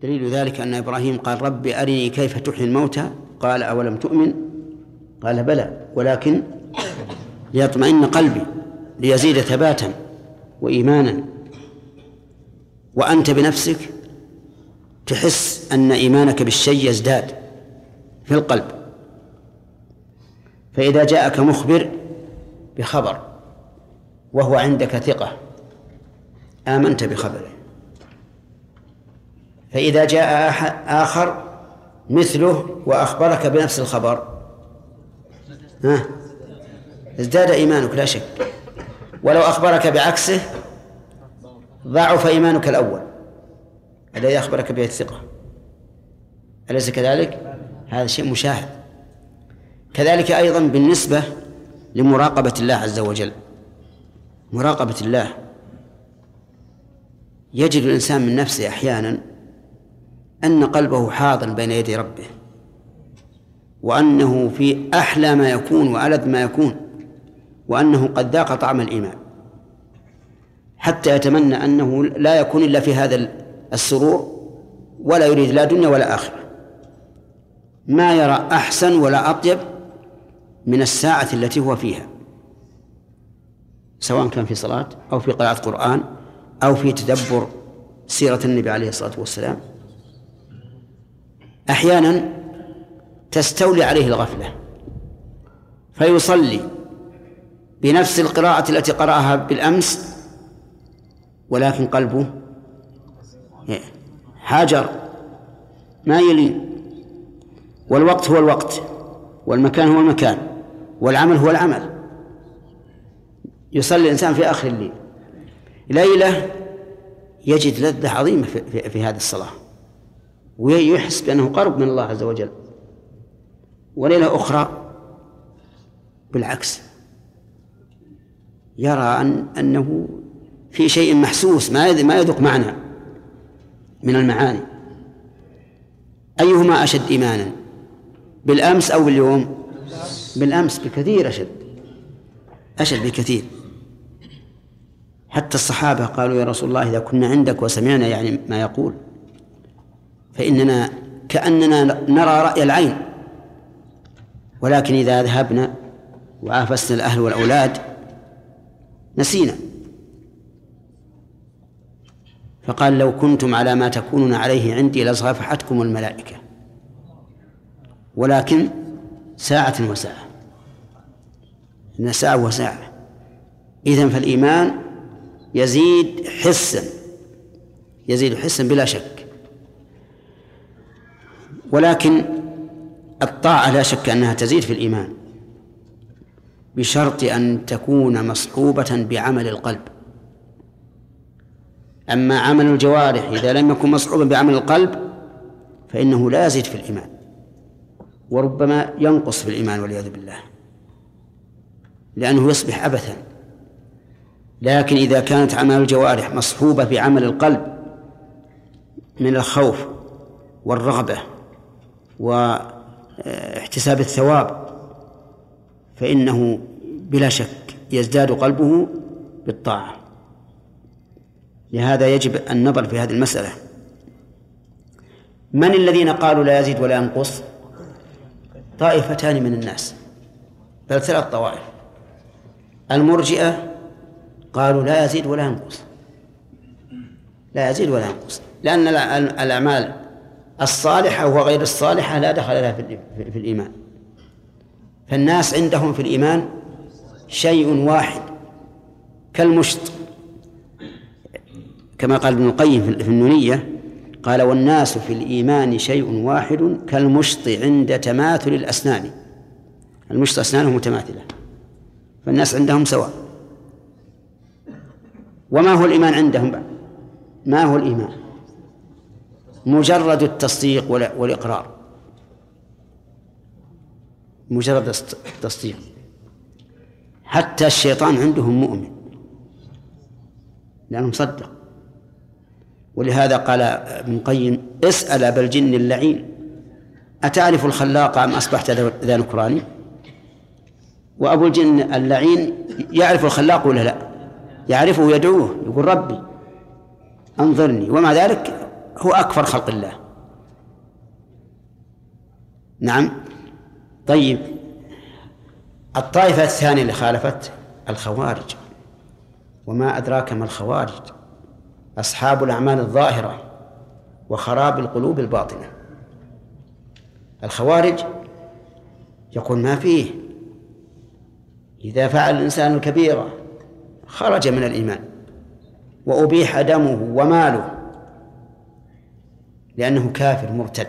دليل ذلك أن إبراهيم قال رب أرني كيف تحيي الموتى قال أولم تؤمن قال بلى ولكن ليطمئن قلبي ليزيد ثباتا وإيمانا. وأنت بنفسك تحس أن إيمانك بالشيء يزداد في القلب، فإذا جاءك مخبر بخبر وهو عندك ثقة آمنت بخبره، فإذا جاء آخر مثله وأخبرك بنفس الخبر ازداد إيمانك لا شك، ولو أخبرك بعكسه ضعف إيمانك الأول الذي أخبرك به الثقة. أليس كذلك؟ هذا شيء مشاهد. كذلك أيضا بالنسبة لمراقبة الله عز وجل، مراقبة الله يجد الإنسان من نفسه أحيانا أن قلبه حاضر بين يدي ربه، وأنه في أحلى ما يكون وألذ ما يكون، وأنه قد ذاق طعم الإيمان، حتى يتمنى أنه لا يكون إلا في هذا السرور، ولا يريد لا دنيا ولا آخرة. ما يرى أحسن ولا أطيب من الساعة التي هو فيها، سواء كان في صلاة أو في قراءة قرآن أو في تدبر سيرة النبي عليه الصلاة والسلام. أحيانا تستولي عليه الغفلة فيصلي بنفس القراءة التي قرأها بالأمس، ولكن قلبه حاجر ما يلين، والوقت هو الوقت، والمكان هو المكان، والعمل هو العمل. يصلي الإنسان في آخر الليل ليلة يجد لذة عظيمة في هذه الصلاة، ويحس بأنه قرب من الله عز وجل، وليلة أخرى بالعكس يرى أنه في شيء محسوس ما يذوق معنى من المعاني. أيهما أشد إيمانا، بالأمس أو باليوم؟ بالأمس بكثير أشد بكثير. حتى الصحابة قالوا يا رسول الله إذا كنا عندك وسمعنا يعني ما يقول فإننا كأننا نرى رأي العين، ولكن إذا ذهبنا وعافسنا الأهل والأولاد نسينا. فقال لو كنتم على ما تكونون عليه عندي لصافحتكم الملائكة، ولكن ساعة وساعة، إن ساعة وساعة. إذن فالإيمان يزيد حسا بلا شك. ولكن الطاعة لا شك أنها تزيد في الإيمان بشرط أن تكون مصحوبة بعمل القلب. أما عمل الجوارح إذا لم يكن مصحوبا بعمل القلب فإنه لا يزيد في الإيمان، وربما ينقص في الإيمان والعياذ بالله، لأنه يصبح عبثا. لكن إذا كانت عمل الجوارح مصحوبة بعمل القلب من الخوف والرغبة واحتساب الثواب فإنه بلا شك يزداد قلبه بالطاعة. لهذا يجب النظر في هذه المسألة. من الذين قالوا لا يزيد ولا ينقص؟ طائفتان من الناس، بل 3 طوائف. المرجئة قالوا لا يزيد ولا ينقص، لا يزيد ولا ينقص، لأن الأعمال الصالحة وغير الصالحة لا دخل لها في الإيمان. فالناس عندهم في الإيمان شيء واحد كالمشط، كما قال ابن القيم في النونية، قال والناس في الإيمان شيء واحد كالمشط عند تماثل الأسنان. المشط أسنانه متماثلة، فالناس عندهم سواء. وما هو الإيمان عندهم؟ ما هو الإيمان؟ مجرد التصديق والإقرار، مجرد التصديق. حتى الشيطان عندهم مؤمن لأنه مصدق. ولهذا قال ابن القيم اسأل أبا الجن اللعين أتعرف الخلاق أم أصبحت ذا نكران؟ وأبو الجن اللعين يعرف الخلاق ولا لا؟ يعرفه، يدعوه، يقول ربي أنظرني، ومع ذلك هو أكفر خلق الله. نعم. طيب، الطائفة الثانية اللي خالفت الخوارج. وما أدراك ما الخوارج؟ أصحاب الأعمال الظاهرة وخراب القلوب الباطنة. الخوارج يقول ما فيه، إذا فعل الإنسان الكبيرة خرج من الإيمان وأبيح دمه وماله لأنه كافر مرتد.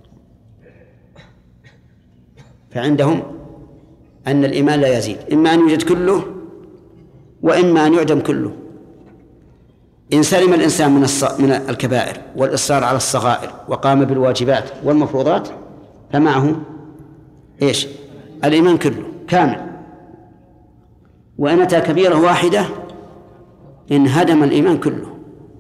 فعندهم أن الإيمان لا يزيد، إما أن يوجد كله وإما أن يعدم كله. إن سلم الإنسان من الكبائر والإصرار على الصغائر وقام بالواجبات والمفروضات فمعه إيش؟ الإيمان كله كامل. وإن أتى كبيرة واحدة انهدم الإيمان كله.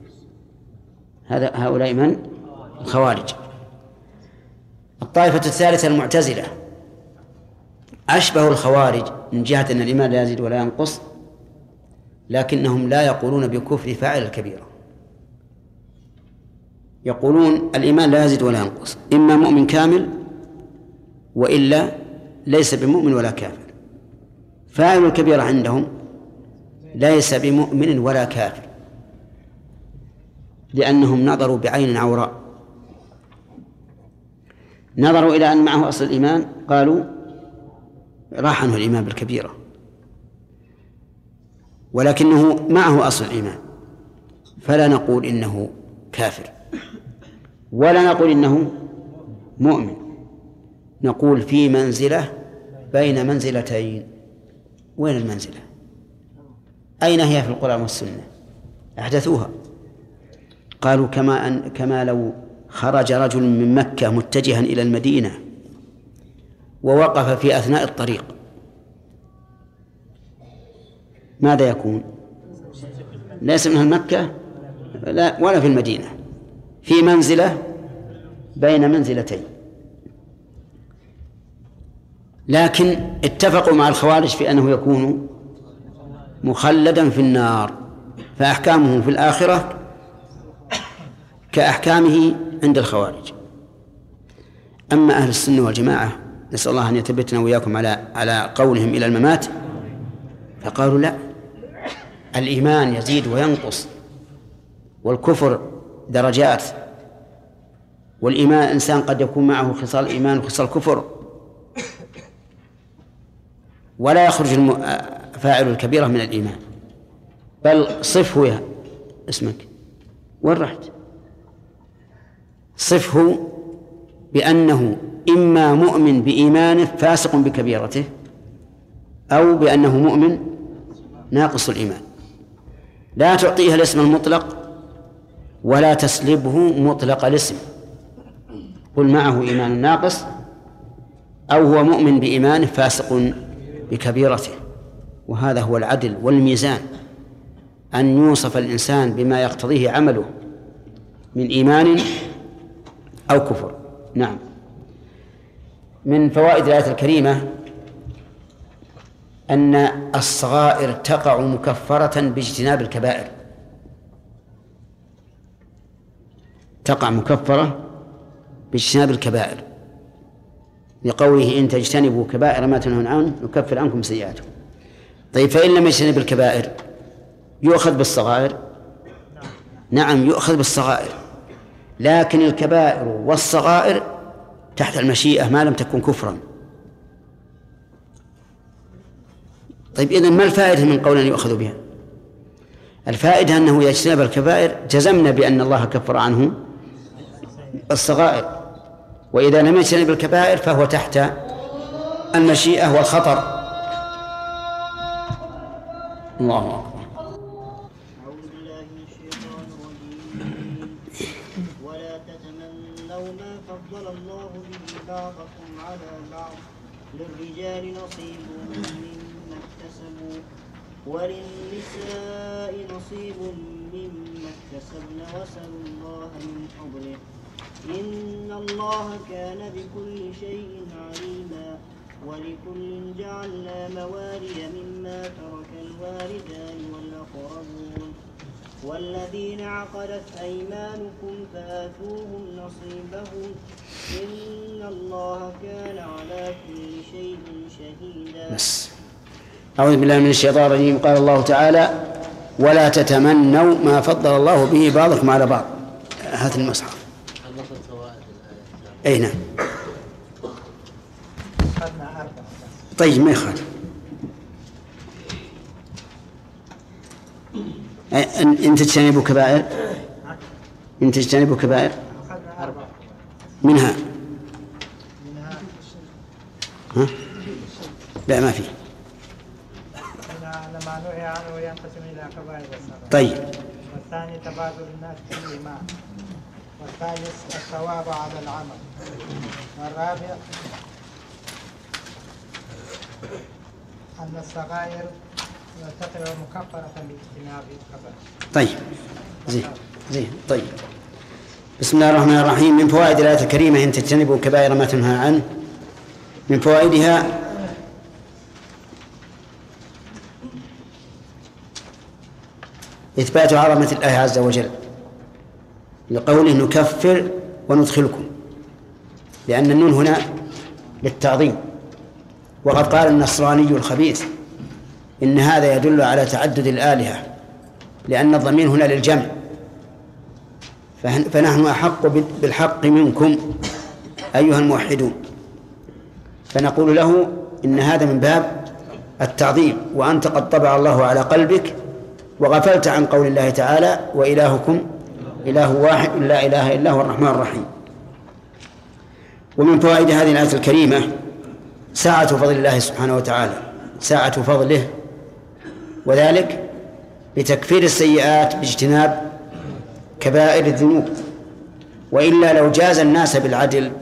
هؤلاء من؟ الخوارج. الطائفة الثالثة المعتزلة أشبه الخوارج من جهة أن الإيمان لا يزيد ولا ينقص، لكنهم لا يقولون بكفر فاعل الكبيرة. يقولون الإيمان لا يزيد ولا ينقص، إما مؤمن كامل وإلا ليس بمؤمن ولا كافر. فاعل الكبيرة عندهم ليس بمؤمن ولا كافر، لأنهم نظروا بعين عوراء، نظروا إلى أن معه أصل الإيمان قالوا راح عنه الإيمان بالكبيرة، ولكنه معه أصل الإيمان، فلا نقول إنه كافر ولا نقول إنه مؤمن، نقول في منزلة بين منزلتين. وين المنزلة؟ أين هي في القرآن والسنة؟ أحدثوها. قالوا كما لو خرج رجل من مكة متجها إلى المدينة ووقف في أثناء الطريق، ماذا يكون؟ ليس من مكة ولا في المدينة، في منزلة بين منزلتين. لكن اتفقوا مع الخوارج في أنه يكون مخلدا في النار، فأحكامه في الآخرة كأحكامه عند الخوارج. أما أهل السنة والجماعة نسأل الله أن يثبتنا وإياكم على قولهم إلى الممات، فقالوا لا، الإيمان يزيد وينقص، والكفر درجات، والإيمان إنسان قد يكون معه خصال الإيمان وخصال الكفر، ولا يخرج فاعل الكبيرة من الإيمان. بل صفه يا اسمك وين رحت؟ صفه بأنه إما مؤمن بإيمانه فاسق بكبيرته، أو بأنه مؤمن ناقص الإيمان. لا تعطيها الاسم المطلق ولا تسلبه مطلق الاسم، قل معه إيمان ناقص أو هو مؤمن بإيمانه فاسق بكبيرته. وهذا هو العدل والميزان، أن يوصف الإنسان بما يقتضيه عمله من إيمان أو كفر. نعم. من فوائد الآية الكريمة أن الصغائر تقع مكفرة باجتناب الكبائر، تقع مكفرة باجتناب الكبائر، لقوله إن تجتنبوا كبائر ما تنهون عنه نكفر عنكم سيئاتكم. طيب، فإن لم يجتنب الكبائر يؤخذ بالصغائر؟ نعم، يؤخذ بالصغائر، لكن الكبائر والصغائر تحت المشيئة ما لم تكن كفرا. طيب، إذن ما الفائدة من قول يؤخذ بها؟ الفائدة أنه يجتنب الكبائر جزمنا بأن الله كفر عنه الصغائر، وإذا لم يجتنب الكبائر فهو تحت المشيئة والخطر. الله أكبر. أعوذ بالله من الشيطان الرجيم. ولا تتمنوا ما فضل الله به بعضكم على بعض، للرجال نصيب مما اكتسبوا وللنساء نصيب مما اكتسبن، واسألوا الله من فضله إن الله كان بكل شيء عليما. ولكل جعلنا موالي مما ترك الوالدان والأقربون والذين عقدت أيمانكم فآتوهم نصيبهم إن الله كان على كل شيء شهيدا. أعوذ بالله من الشيطان الرجيم. قال الله تعالى: ولا تتمنوا ما فضل الله به بعضكم على بعض. هات المصحف. أي نعم. طيب ما يخالف. إن تجتنبوا كبائر منها ها؟ لا ما فيه. ما نهي عنه ينقسم إلى كبائر والصغائر. طيب. والثاني تبادل الناس في الإيمان. والثالث الثواب على العمل. والرابع أن الصغائر تعتبر مكفرة باجتناب الكبائر. طيب زين طيب. بسم الله الرحمن الرحيم. من فوائد الآية الكريمة: إن تجتنبوا كبائر ما تنهى عنه. من فوائدها إثبات عظمة الله عز وجل لقوله: نكفر وندخلكم، لأن النون هنا للتعظيم. وقد قال النصراني الخبيث إن هذا يدل على تعدد الآلهة، لأن الضمير هنا للجمع، فنحن أحق بالحق منكم أيها الموحدون. فنقول له إن هذا من باب التعظيم، وأنت قد طبع الله على قلبك وغفلت عن قول الله تعالى: وإلهكم إله واحد لا إله إلا هو الرحمن الرحيم. ومن فوائد هذه الآية الكريمة سعة فضل الله سبحانه وتعالى، سعة فضله، وذلك بتكفير السيئات باجتناب كبائر الذنوب. وإلا لو جاز الناس بالعدل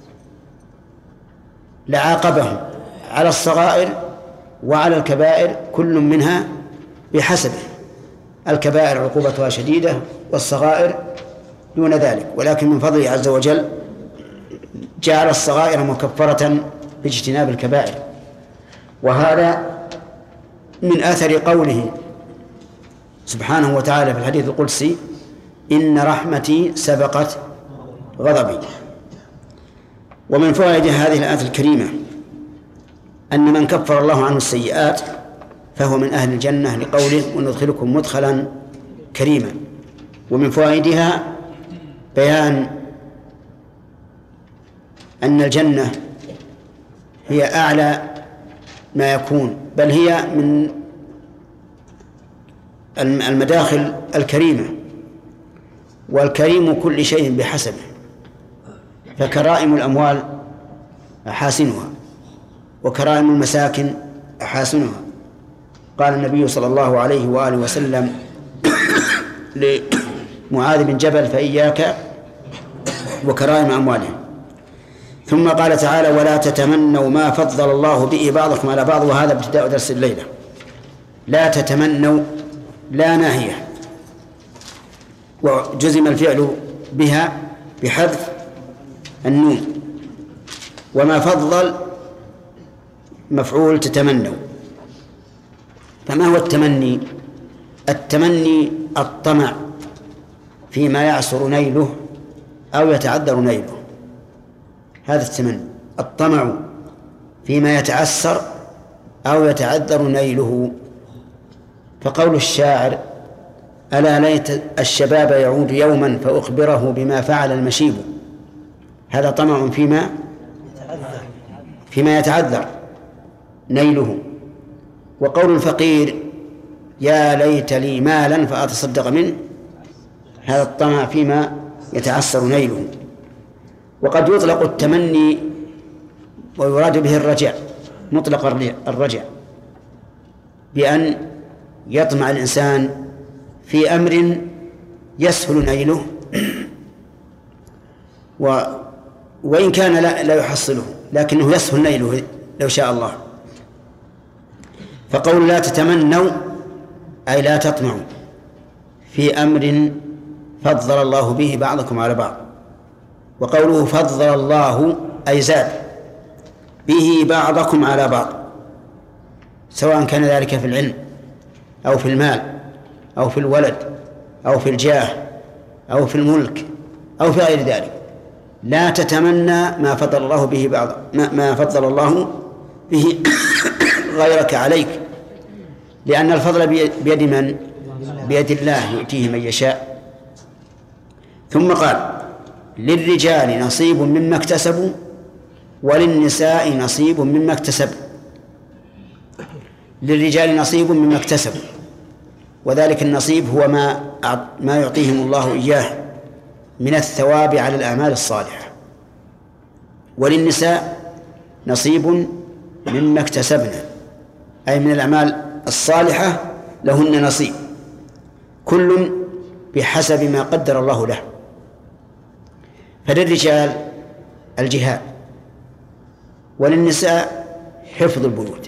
لعاقبهم على الصغائر وعلى الكبائر كل منها بحسبه. الكبائر عقوبتها شديدة والصغائر دون ذلك، ولكن من فضله عز وجل جعل الصغائر مكفرة باجتناب الكبائر. وهذا من آثر قوله سبحانه وتعالى في الحديث القدسي: إن رحمتي سبقت غضبي. ومن فوائد هذه الآية الكريمة أن من كفر الله عنه السيئات فهو من أهل الجنة، لقوله: وندخلكم مدخلا كريما. ومن فوائدها بيان أن الجنة هي أعلى ما يكون، بل هي من المداخل الكريمة، والكريم كل شيء بحسبه، فكرائم الأموال أحاسنها وكرائم المساكن أحاسنها. قال النبي صلى الله عليه وآله وسلم لمعاذ بن جبل: فإياك وكرائم أموالهم. ثم قال تعالى: ولا تتمنوا ما فضل الله به بعضكم على بعض. وهذا ابتداء درس الليلة. لا تتمنوا لا ناهية، وجزم الفعل بها بحذف النون. وما فضل مفعول تتمنوا. فما هو التمني؟ التمني الطمع فيما يعسر نيله أو يتعذر نيله، هذا التمني. الطمع فيما يتعسر أو يتعذر نيله. فقول الشاعر: ألا ليت الشباب يعود يوما فأخبره بما فعل المشيب، هذا طمع فيما يتعذر نيله. وقول الفقير: يا ليت لي مالا فأتصدق منه، هذا الطمع فيما يتعسر نيله. وقد يطلق التمني ويراد به الرجع، مطلق الرجع، بأن يطمع الإنسان في أمر يسهل نيله وإن كان لا يحصله، لكنه يسهل نيله لو شاء الله. فقول لا تتمنوا أي لا تطمعوا في أمر فضل الله به بعضكم على بعض. وقوله فضل الله أي زاد به بعضكم على بعض، سواء كان ذلك في العلم أو في المال أو في الولد أو في الجاه أو في الملك أو في غير ذلك. لا تتمنى ما فضل الله به ما فضل الله به غيرك عليك، لأن الفضل بيد من؟ بيد الله يؤتيه من يشاء. ثم قال: للرجال نصيب مما اكتسبوا وللنساء نصيب مما اكتسبوا. للرجال نصيب مما اكتسبوا، وذلك النصيب هو ما يعطيهم الله إياه من الثواب على الأعمال الصالحة. وللنساء نصيب مما اكتسبنا، أي من الأعمال الصالحة لهن نصيب، كل بحسب ما قدر الله له. فللرجال الجهاد، وللنساء حفظ البيوت.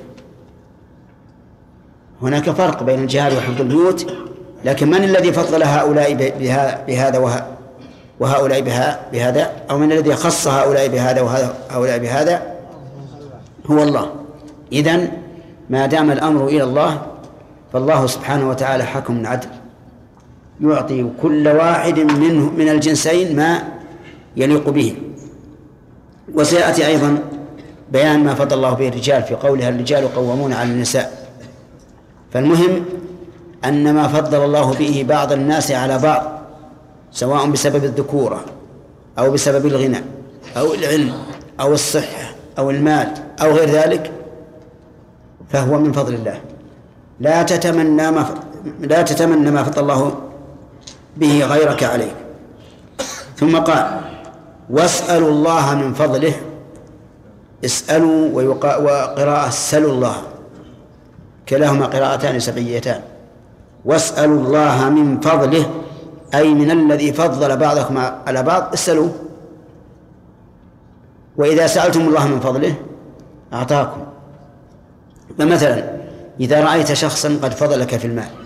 هناك فرق بين الجهاد وحفظ البيوت، لكن من الذي فضل هؤلاء بهذا وهؤلاء بهذا، أو من الذي خص هؤلاء بهذا وهؤلاء بهذا؟ هو الله. إذن ما دام الأمر إلى الله فالله سبحانه وتعالى حكم عدل، يعطي كل واحد من الجنسين ما يليق به. وسيأتي أيضا بيان ما فضل الله به الرجال في قولها: الرجال قوامون على النساء. فالمهم أن ما فضل الله به بعض الناس على بعض، سواء بسبب الذكورة أو بسبب الغنى أو العلم أو الصحة أو المال أو غير ذلك، فهو من فضل الله. لا تتمنى ما فضل الله به غيرك عليك. ثم قال: واسألوا الله من فضله. اسألوا وقراءة سلوا الله، كلاهما قراءتان سبعيتان. واسألوا الله من فضله، أي من الذي فضل بعضكم على بعض اسألوا. وإذا سألتم الله من فضله أعطاكم. فمثلا إذا رأيت شخصا قد فضلك في المال،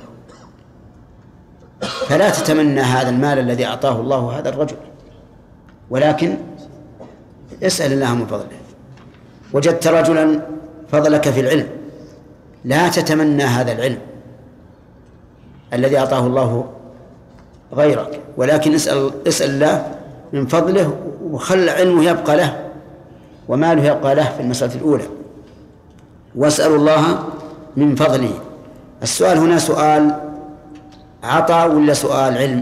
فلا تتمنى هذا المال الذي أعطاه الله هذا الرجل، ولكن اسأل الله من فضله. وجدت رجلا فضلك في العلم، لا تتمنى هذا العلم الذي أعطاه الله غيرك، ولكن اسأل الله من فضله، وخل علمه يبقى له وماله يبقى له في المسألة الأولى. واسألوا الله من فضله. السؤال هنا سؤال عطاء ولا سؤال علم؟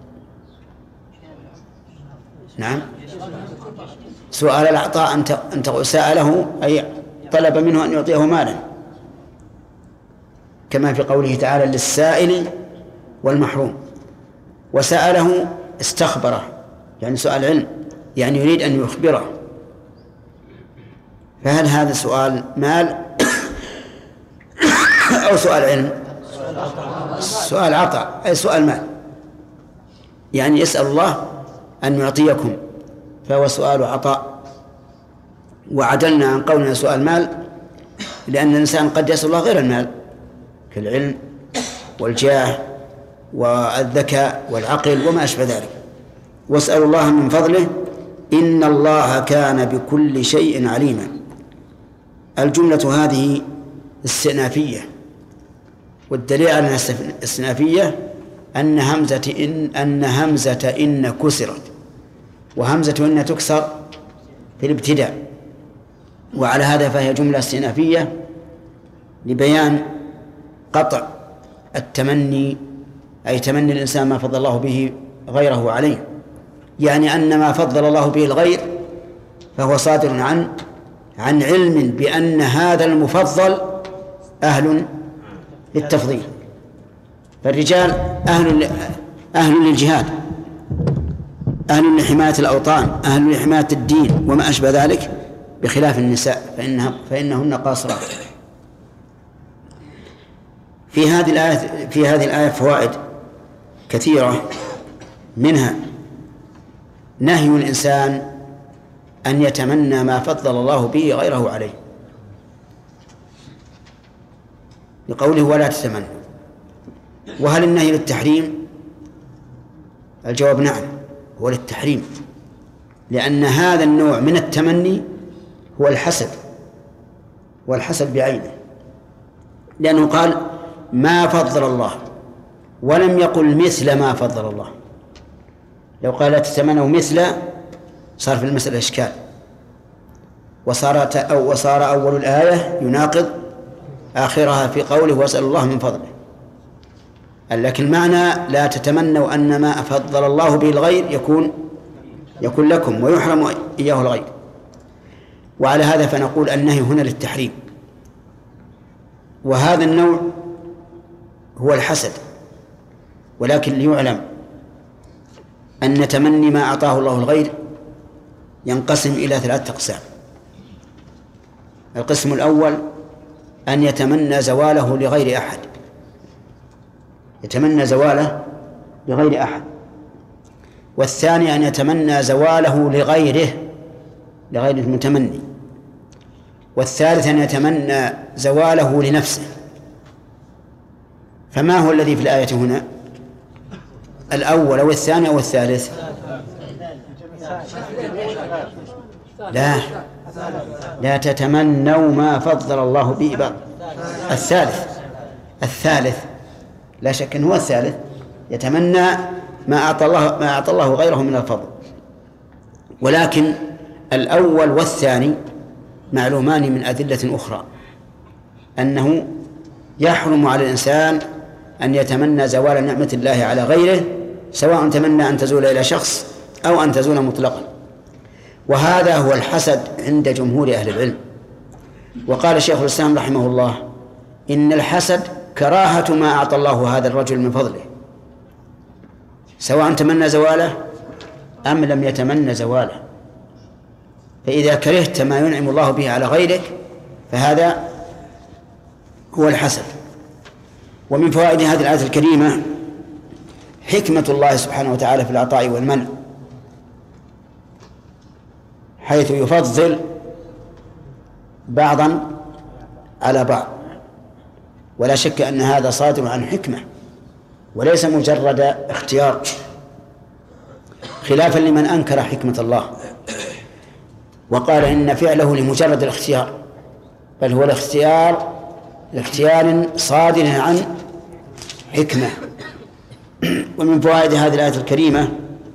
نعم، سؤال العطاء أنت سأله أي طلب منه أن يعطيه مالا، كما في قوله تعالى: للسائل والمحروم. وسأله استخبره، يعني سؤال علم، يعني يريد أن يخبره. فهل هذا سؤال مال أو سؤال علم؟ سؤال عطاء، أي سؤال مال، يعني يسأل الله أن يعطيكم، فهو سؤال عطاء. وعدلنا عن قولنا سؤال مال، لأن الإنسان قد يسأل الله غير المال، كالعلم والجاه والذكاء والعقل وما أشبه ذلك. واسألوا الله من فضله إن الله كان بكل شيء عليما. الجملة هذه استئنافية، والدليل على الاستئنافية أن همزة إن كسرت، وهمزة إن تكسر في الابتداء، وعلى هذا فهي جملة استئنافية لبيان قطع التمني، أي تمني الإنسان ما فضل الله به غيره عليه، يعني أن ما فضل الله به الغير فهو صادر عن علم بأن هذا المفضل أهل للتفضيل. فالرجال أهل للجهاد، أهل لحماية الأوطان، أهل لحماية الدين وما أشبه ذلك، بخلاف النساء فإنهن قاصرات. في هذه الآية فوائد كثيرة، منها نهي الإنسان أن يتمنى ما فضل الله به غيره عليه، لقوله ولا تتمنى. وهل النهي للتحريم؟ الجواب نعم، هو للتحريم، لأن هذا النوع من التمني هو الحسد، والحسد بعينه، لأنه قال ما فضل الله، ولم يقل مثل ما فضل الله. لو قال لا تتمنوا مثل صار في المسألة إشكال، وصار أول الآية يناقض آخرها في قوله واسأل الله من فضله. لكن المعنى لا تتمنوا أن ما فضل الله به الغير يكون لكم ويحرم إياه الغير. وعلى هذا فنقول النهي هنا للتحريم، وهذا النوع هو الحسد. ولكن ليعلم أن تمني ما أعطاه الله الغير ينقسم إلى 3 أقسام. القسم الأول أن يتمنى زواله لغير أحد، يتمنى زواله لغير أحد. والثاني أن يتمنى زواله لغير المتمني. والثالث أن يتمنى زواله لنفسه. فما هو الذي في الآية هنا؟ الأول أو الثاني أو الثالث؟ لا تتمنوا ما فضل الله به بعض. الثالث لا شك أنه هو الثالث، يتمنى ما أعطى الله غيره من الفضل. ولكن الأول والثاني معلومان من أدلة أخرى، أنه يحرم على الإنسان أن يتمنى زوال نعمة الله على غيره، سواء تمنى أن تزول إلى شخص أو أن تزول مطلقا. وهذا هو الحسد عند جمهور أهل العلم. وقال شيخ الإسلام رحمه الله إن الحسد كراهة ما أعطى الله هذا الرجل من فضله، سواء تمنى زواله أم لم يتمنى زواله. فإذا كرهت ما ينعم الله به على غيرك فهذا هو الحسد. ومن فوائد هذه الآية الكريمة حكمة الله سبحانه وتعالى في العطاء والمنع، حيث يفضل بعضا على بعض. ولا شك أن هذا صادر عن حكمة وليس مجرد اختيار، خلافا لمن أنكر حكمة الله وقال إن فعله لمجرد الاختيار، بل هو الاختيار صادر عن حكمة. ومن فوائد هذه الآية الكريمة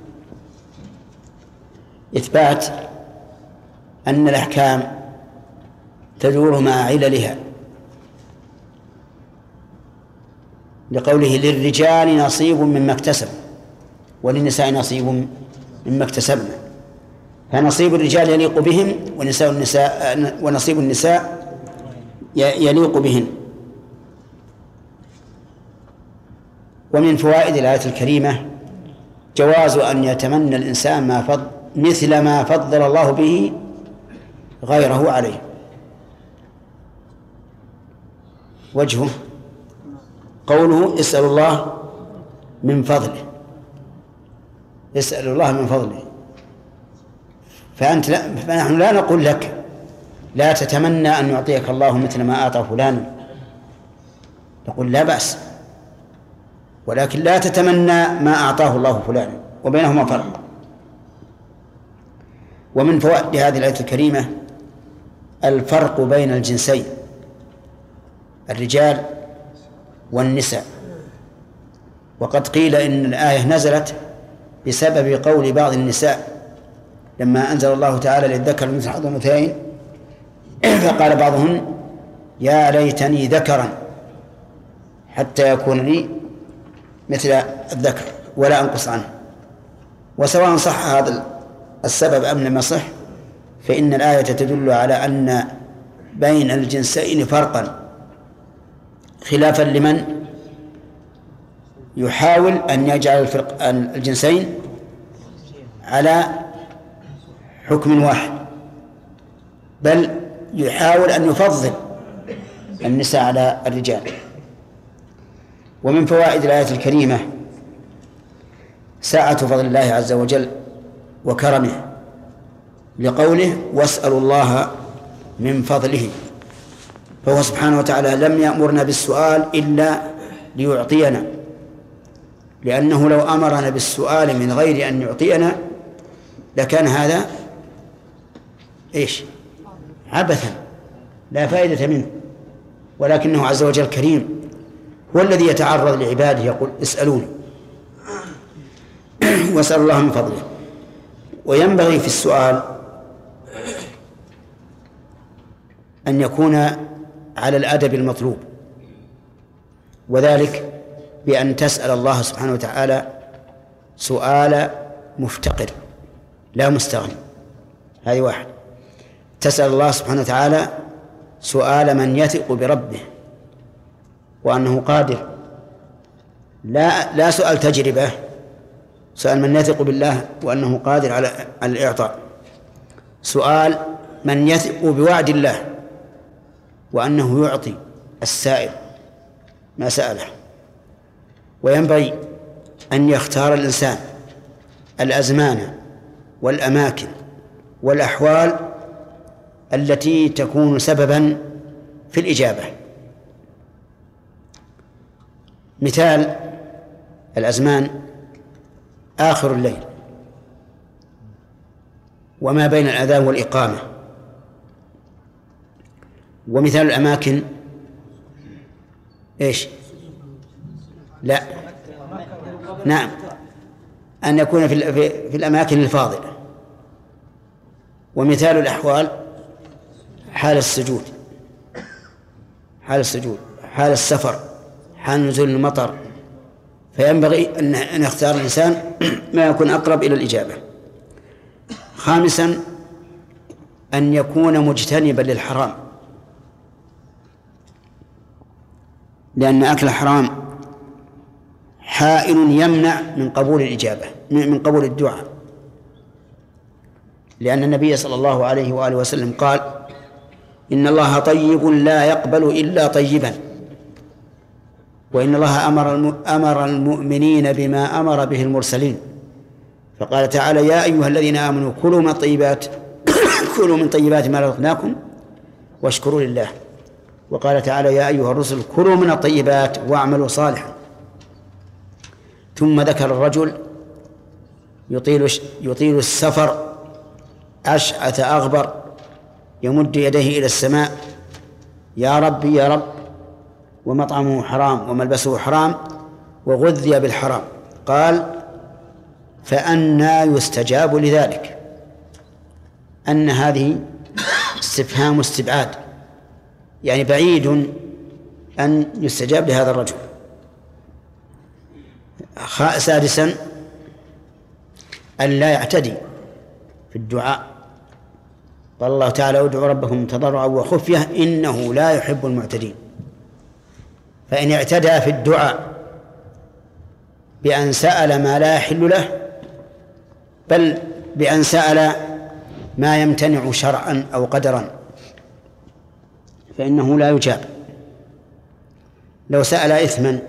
إثبات أن الأحكام تدور مع عللها، لقوله للرجال نصيب مما اكتسب وللنساء نصيب مما اكتسبنا، فنصيب الرجال يليق بهم ونصيب النساء يليق بهن. ومن فوائد الآية الكريمة جواز أن يتمنى الإنسان مثل ما فضل الله به غيره عليه. وجهه قوله اسأل الله من فضله، اسأل الله من فضله. فنحن لا نقول لك لا تتمنى أن يعطيك الله مثل ما أعطى فلان، نقول لا بأس، ولكن لا تتمنى ما أعطاه الله فلان، وبينهما فرق. ومن فوائد هذه الآية الكريمة الفرق بين الجنسين، الرجال والنساء. وقد قيل إن الآية نزلت بسبب قول بعض النساء لما أنزل الله تعالى للذكر مثل حظ الأنثيين، فقال بعضهن يا ليتني ذكرا حتى يكون لي مثل الذكر ولا أنقص عنه. وسواء صح هذا السبب أم لم يصح، فإن الآية تدل على أن بين الجنسين فرقا، خلافا لمن يحاول أن يجعل الجنسين على حكم واحد، بل يحاول أن يفضل النساء على الرجال. ومن فوائد الآية الكريمة سعة فضل الله عز وجل وكرمه، لقوله واسألوا الله من فضله، فهو سبحانه وتعالى لم يأمرنا بالسؤال إلا ليعطينا، لأنه لو أمرنا بالسؤال من غير أن يعطينا لكان هذا عبثا لا فائدة منه. ولكنه عز وجل كريم هو الذي يتعرض لعباده يقول اسألوني واسأل الله من فضله. وينبغي في السؤال أن يكون على الأدب المطلوب، وذلك بأن تسأل الله سبحانه وتعالى سؤال مفتقر لا مستغني، هذه واحد. تسأل الله سبحانه وتعالى سؤال من يثق بربه وأنه قادر، لا سؤال تجربة، سؤال من يثق بالله وأنه قادر على الإعطاء، سؤال من يثق بوعد الله وأنه يعطي السائل ما سأله. وينبغي أن يختار الإنسان الأزمان والأماكن والأحوال التي تكون سببا في الإجابة. مثال الأزمان آخر الليل وما بين الأذان والإقامة. ومثال الأماكن إيش؟ لا، نعم، أن يكون في الأماكن الفاضلة. ومثال الأحوال حال السجود، حال السفر، حال نزول المطر. فينبغي أن يختار الإنسان ما يكون أقرب إلى الإجابة. خامسا أن يكون مجتنبا للحرام، لأن أكل الحرام حائل يمنع من قبول الإجابة، من قبول الدعاء، لأن النبي صلى الله عليه وآله وسلم قال إن الله طيب لا يقبل إلا طيبا، وإن الله أمر المؤمنين بما أمر به المرسلين، فقال تعالى يا أيها الذين آمنوا كلوا من طيبات ما رزقناكم واشكروا لله. وقال تعالى يا أيها الرسل كلوا من الطيبات واعملوا صالحا. ثم ذكر الرجل يطيل السفر أشعث أغبر يمد يديه إلى السماء يا ربي يا رب، ومطعمه حرام وملبسه حرام وغذي بالحرام. قال فأنى يستجاب لذلك؟ أن هذه استفهام استبعاد، يعني بعيد أن يستجاب لهذا الرجل. سادسا أن لا يعتدي في الدعاء. قال الله تعالى ادعوا ربكم تضرعا وخفية إنه لا يحب المعتدين. فإن اعتدى في الدعاء بأن سأل ما لا يحل له، بل بأن سأل ما يمتنع شرعا أو قدرا، فإنه لا يجاب. لو سأل إثما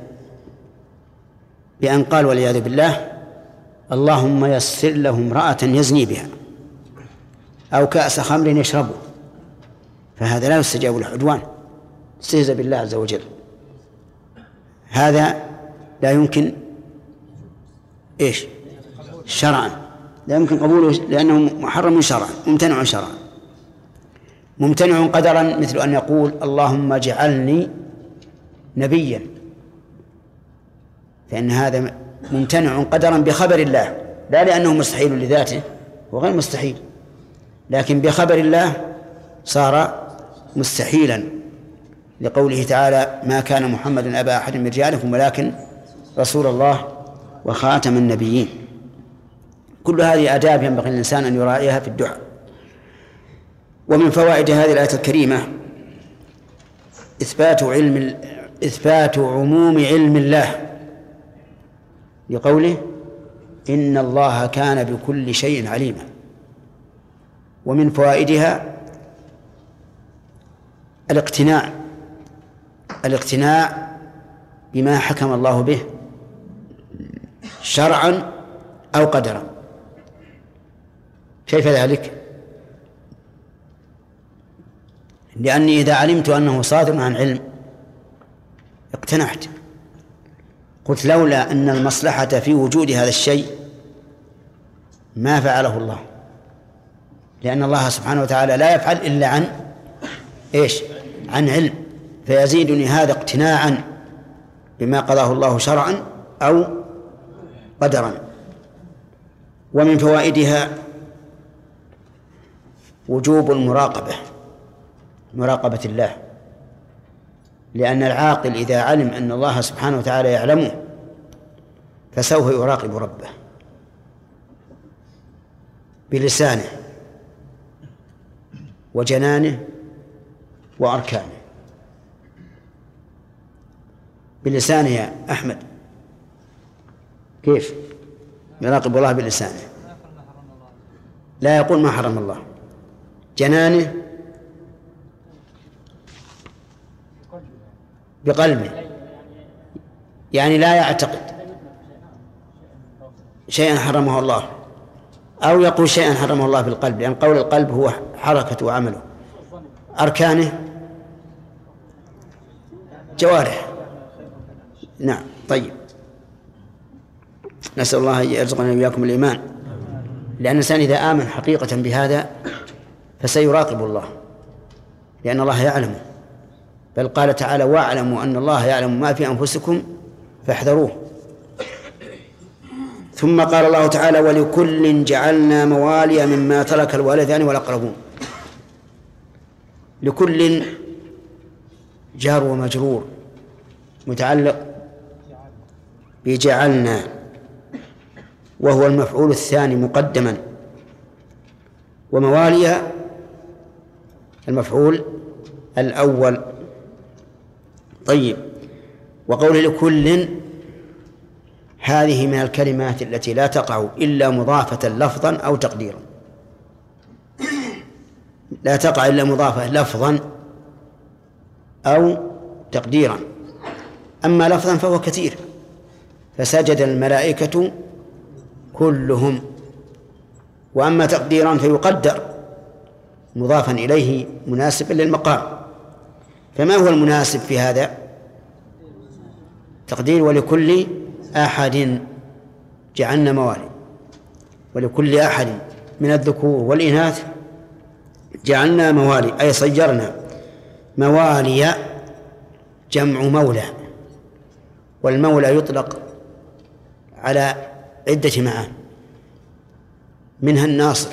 بأن قال والعياذ بالله اللهم يسر له امرأة يزني بها أو كأس خمر يشربه، فهذا لا يستجاب له، عدوان، استهزأ بالله عز وجل. هذا لا يمكن إيش شرعا، لا يمكن قبوله لأنه محرم شرعا، ممتنع شرعا. ممتنع قدرا مثل أن يقول اللهم اجعلني نبيا، فإن هذا ممتنع قدرا بخبر الله، لا لأنه مستحيل لذاته، وغير مستحيل، لكن بخبر الله صار مستحيلا، لقوله تعالى ما كان محمد أبا أحد من رجالكم ولكن رسول الله وخاتم النبيين. كل هذه آداب ينبغي الإنسان أن يراعيها في الدعاء. ومن فوائد هذه الآية الكريمة إثبات عموم علم الله، لقوله إن الله كان بكل شيء عليما. ومن فوائدها الاقتناع بما حكم الله به شرعا أو قدرا. كيف ذلك؟ لأني إذا علمت أنه صادر عن علم اقتنعت، قلت لولا أن المصلحة في وجود هذا الشيء ما فعله الله، لأن الله سبحانه وتعالى لا يفعل إلا عن علم. فيزيدني هذا اقتناعا بما قضاه الله شرعا أو قدرا. ومن فوائدها وجوب مراقبة الله، لأن العاقل إذا علم أن الله سبحانه وتعالى يعلمه فسوف يراقب ربه بلسانه وجنانه وأركانه. بلسانه يا أحمد، كيف يراقب الله بلسانه؟ لا يقول ما حرم الله. جنانه بقلبه، يعني لا يعتقد شيئا حرمه الله، أو يقول شيئا حرمه الله بالقلب، لأن قول القلب هو حركة وعمله. أركانه جوارح. نعم. طيب، نسأل الله أن يرزقنا وإياكم الإيمان، لأن الإنسان إذا آمن حقيقة بهذا فسيراقب الله، لأن الله يعلمه. بل قال تعالى: واعلموا أن الله يعلم ما في أنفسكم فاحذروه. ثم قال الله تعالى: ولكل جعلنا موالي مما ترك الوالدان والأقربون. لكل جار ومجرور متعلق بجعلنا، وهو المفعول الثاني مقدما، وموالي المفعول الأول. طيب، وقول لكل هذه من الكلمات التي لا تقع إلا مضافة لفظا أو تقديرا، لا تقع إلا مضافة لفظا أو تقديرا. أما لفظا فهو كثير، فسجد الملائكة كلهم. وأما تقديرا فيقدر مضافا إليه مناسبا للمقام. فما هو المناسب في هذا؟ تقدير ولكل أحد جعلنا موالي، ولكل أحد من الذكور والإناث جعلنا موالي، أي صيرنا. موالي جمع مولى، والمولى يطلق على عدة معاني، منها الناصر،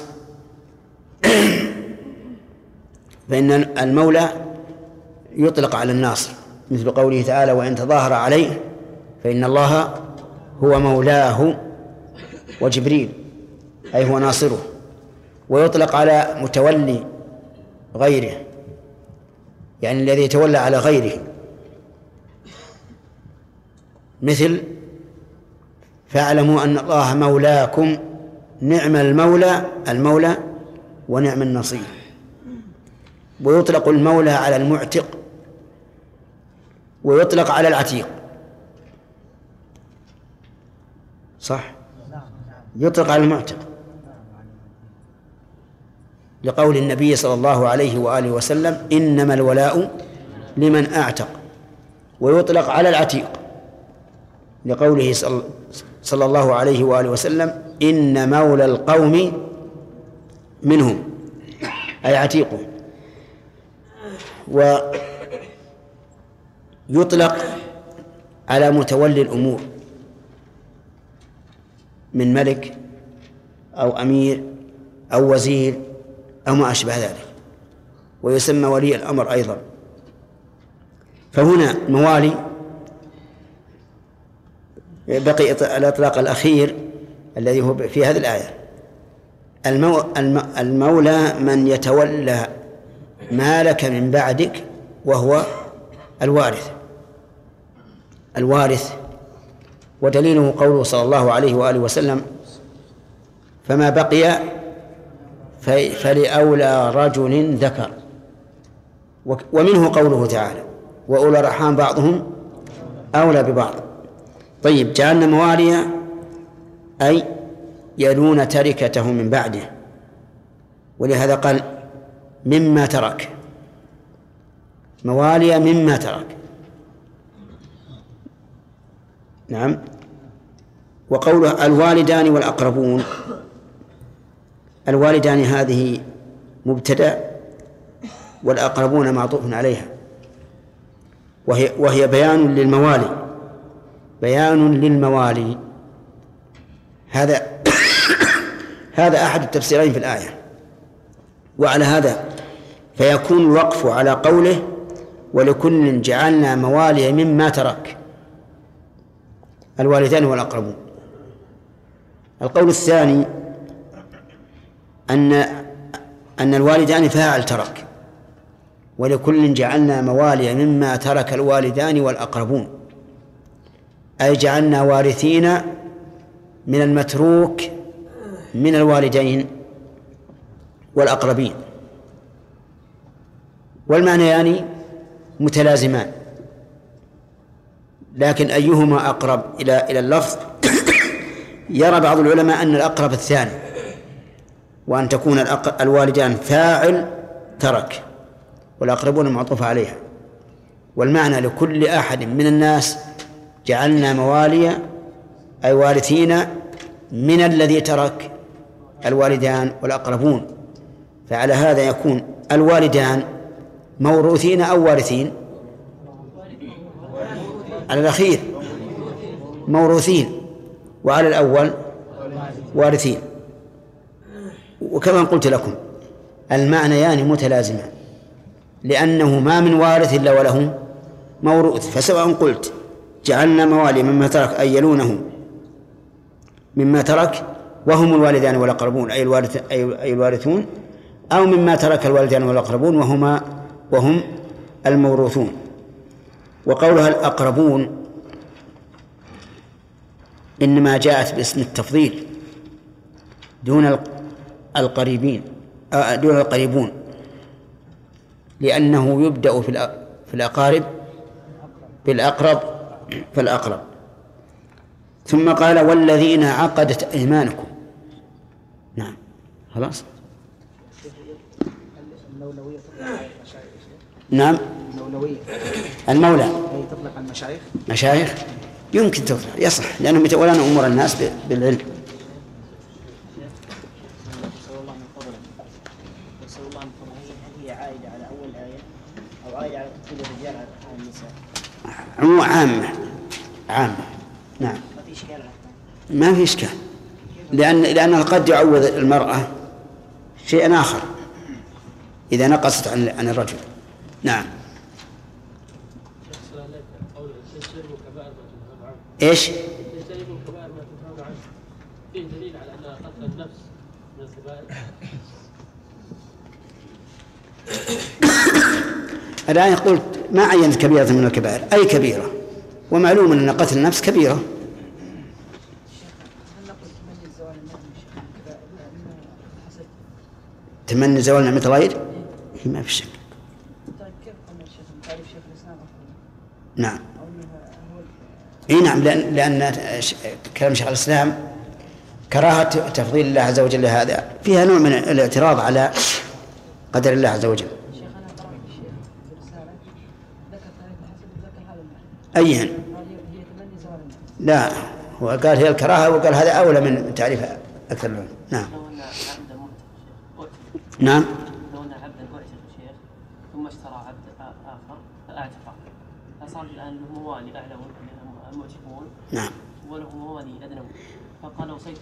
فإن المولى يطلق على الناصر، مثل قوله تعالى: وإن تظاهر عليه فإن الله هو مولاه وجبريل، أي هو ناصره. ويطلق على متولي غيره، يعني الذي يتولى على غيره، مثل: فاعلموا أن الله مولاكم نعم المولى ونعم النصير. ويطلق المولى على المعتق، ويطلق على العتيق. صح؟ يطلق على المعتق لقول النبي صلى الله عليه وآله وسلم: إنما الولاء لمن أعتق. ويطلق على العتيق لقوله صلى الله عليه وآله وسلم: إن مولى القوم منهم، أي عتيقهم. ويطلق على متولي الأمور من ملك أو أمير أو وزير أو ما أشبه ذلك، ويسمى ولي الأمر أيضا. فهنا موالي بقي الإطلاق الأخير الذي هو في هذه الآية: المولى من يتولى مالك من بعدك، وهو الوارث. ودليله قوله صلى الله عليه وآله وسلم: فما بقي فلأولى رجل ذكر. ومنه قوله تعالى: وأولى الأرحام بعضهم أولى ببعض. طيب، جعلنا مواليا أي يلون تركته من بعده، ولهذا قال: مما ترك، مواليا مما ترك. نعم. وقوله الوالدان والأقربون، الوالدان هذه مبتدأ، والأقربون معطوف عليها، وهي بيان للموالي بيان للموالي. هذا هذا أحد التفسيرين في الآية. وعلى هذا فيكون الوقف على قوله ولكل جعلنا موالي مما ترك الوالدان والأقربون. القول الثاني أن الوالدان فاعل ترك، ولكل جعلنا موالي مما ترك الوالدان والأقربون، أي جعلنا وارثين من المتروك من الوالدين والأقربين، والمعنيان متلازمان، لكن أيهما أقرب إلى اللفظ؟ يرى بعض العلماء أن الأقرب الثاني، وأن تكون الوالدان فاعل ترك والأقربون معطوف عليها، والمعنى لكل أحد من الناس جعلنا مواليا أي وارثين من الذي ترك الوالدان والأقربون. فعلى هذا يكون الوالدان موروثين أو وارثين؟ على الأخير موروثين، وعلى الأول وارثين. وكما قلت لكم المعنيان متلازمان، لأنه ما من وارث إلا وله موروث، فسواء قلت جعلنا موالي مما ترك أي يلونه مما ترك وهم الوالدان والأقربون أي الوارثون، أو مما ترك الوالدان والأقربون وهم الموروثون. وقولها الأقربون إنما جاءت باسم التفضيل دون القريبون، لأنه يبدأ في الأقارب بالأقرب فالأقرب. ثم قال والذين عقدت أيمانكم. نعم خلاص. نعم المولى تطلق المشايخ. مشايخ يمكن تطلق، يصح، لأنهم يتولون أمور الناس بالعلم. هي عائدة على أول آية أو عائدة على تفضيل الرجال على النساء؟ عامة. نعم ما في إشكال. ما في إشكال، لأنه قد يعوض المرأة شيئا آخر إذا نقصت عن الرجل. نعم. إيش؟ تجتنبوا الكبائر ما تنهون عنه. فيه دليل على أن قتل النفس من الكبائر. الآن قلت ما عينت كبيرة من الكبائر، أي كبيرة، ومعلوم أن قتل النفس كبيرة. تمني زوال نعمة الغير ما في شك. نعم اي نعم، لأن كلام شيخ الإسلام كراهة تفضيل الله عز وجل هذا فيها نوع من الاعتراض على قدر الله عز وجل. أيهن؟ لا، هو قال هي الكراهة، وقال هذا أولى من تعريف أكثر العلماء. نعم نعم. لو أن عبدا أعتق شيخ ثم اشترى عبد آخر فأعتقه، فصار الآن له موالي أعلى المعتقون. نعم. وله موالي أدنى، فقال وصيت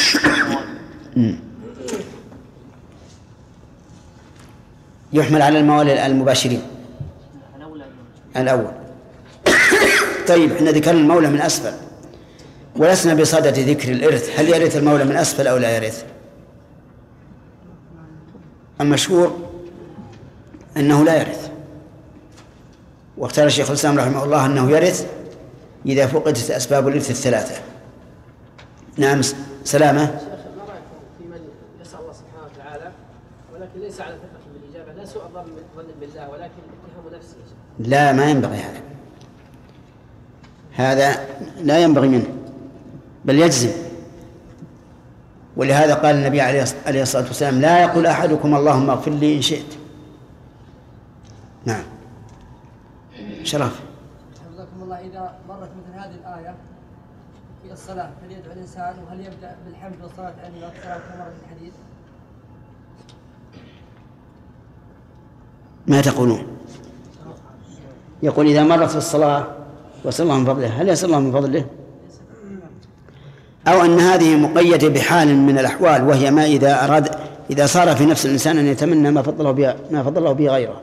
يحمل على الموالي المباشرين الأول. طيب احنا ذكرنا المولى من أسفل ولسنا بصدد ذكر الإرث، هل يرث المولى من أسفل أو لا يرث؟ المشهور أنه لا يرث، واختار الشيخ الإسلام رحمه الله أنه يرث إذا فقدت أسباب الإرث الثلاثة. نعم سلامة. شيخ ما رأيكم في من يسأل الله سبحانه وتعالى ولكن ليس على ثقة بالإجابة، لا سوء ظن بالله ولكن اتهام نفسه؟ لا، ما ينبغي هذا لا ينبغي منه، بل يجزم. ولهذا قال النبي عليه الصلاة والسلام لا يقول أحدكم اللهم اغفر لي إن شئت. نعم شرف. حفظكم الله، إذا مرت مثل هذه الآية في الصلاة هل يدعو الإنسان وهل يبدأ بالحمد والصلاة على النبي والسلام كما مرت في الحديث؟ ما تقولون؟ يقول إذا مرت في الصلاة وصل الله من فضله، هل يصل الله من فضله؟ أو أن هذه مقيدة بحال من الأحوال، وهي ما إذا صار في نفس الإنسان أن يتمنى ما فضل الله به غيره.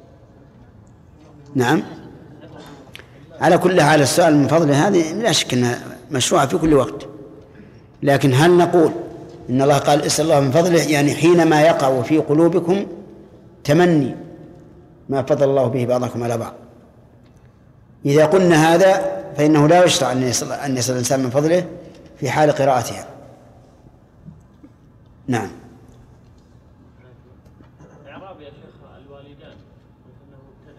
نعم. على كل حال السؤال من فضله هذه لا شك أنها مشروعة في كل وقت، لكن هل نقول إن الله قال اسأل الله من فضله يعني حينما يقع في قلوبكم تمني ما فضل الله به بعضكم على بعض؟ إذا قلنا هذا فإنه لا يشرع أن يصل الإنسان من فضله في حال قراءتها. نعم. إعراب يا شيخ الوالدان أنه مبتدأ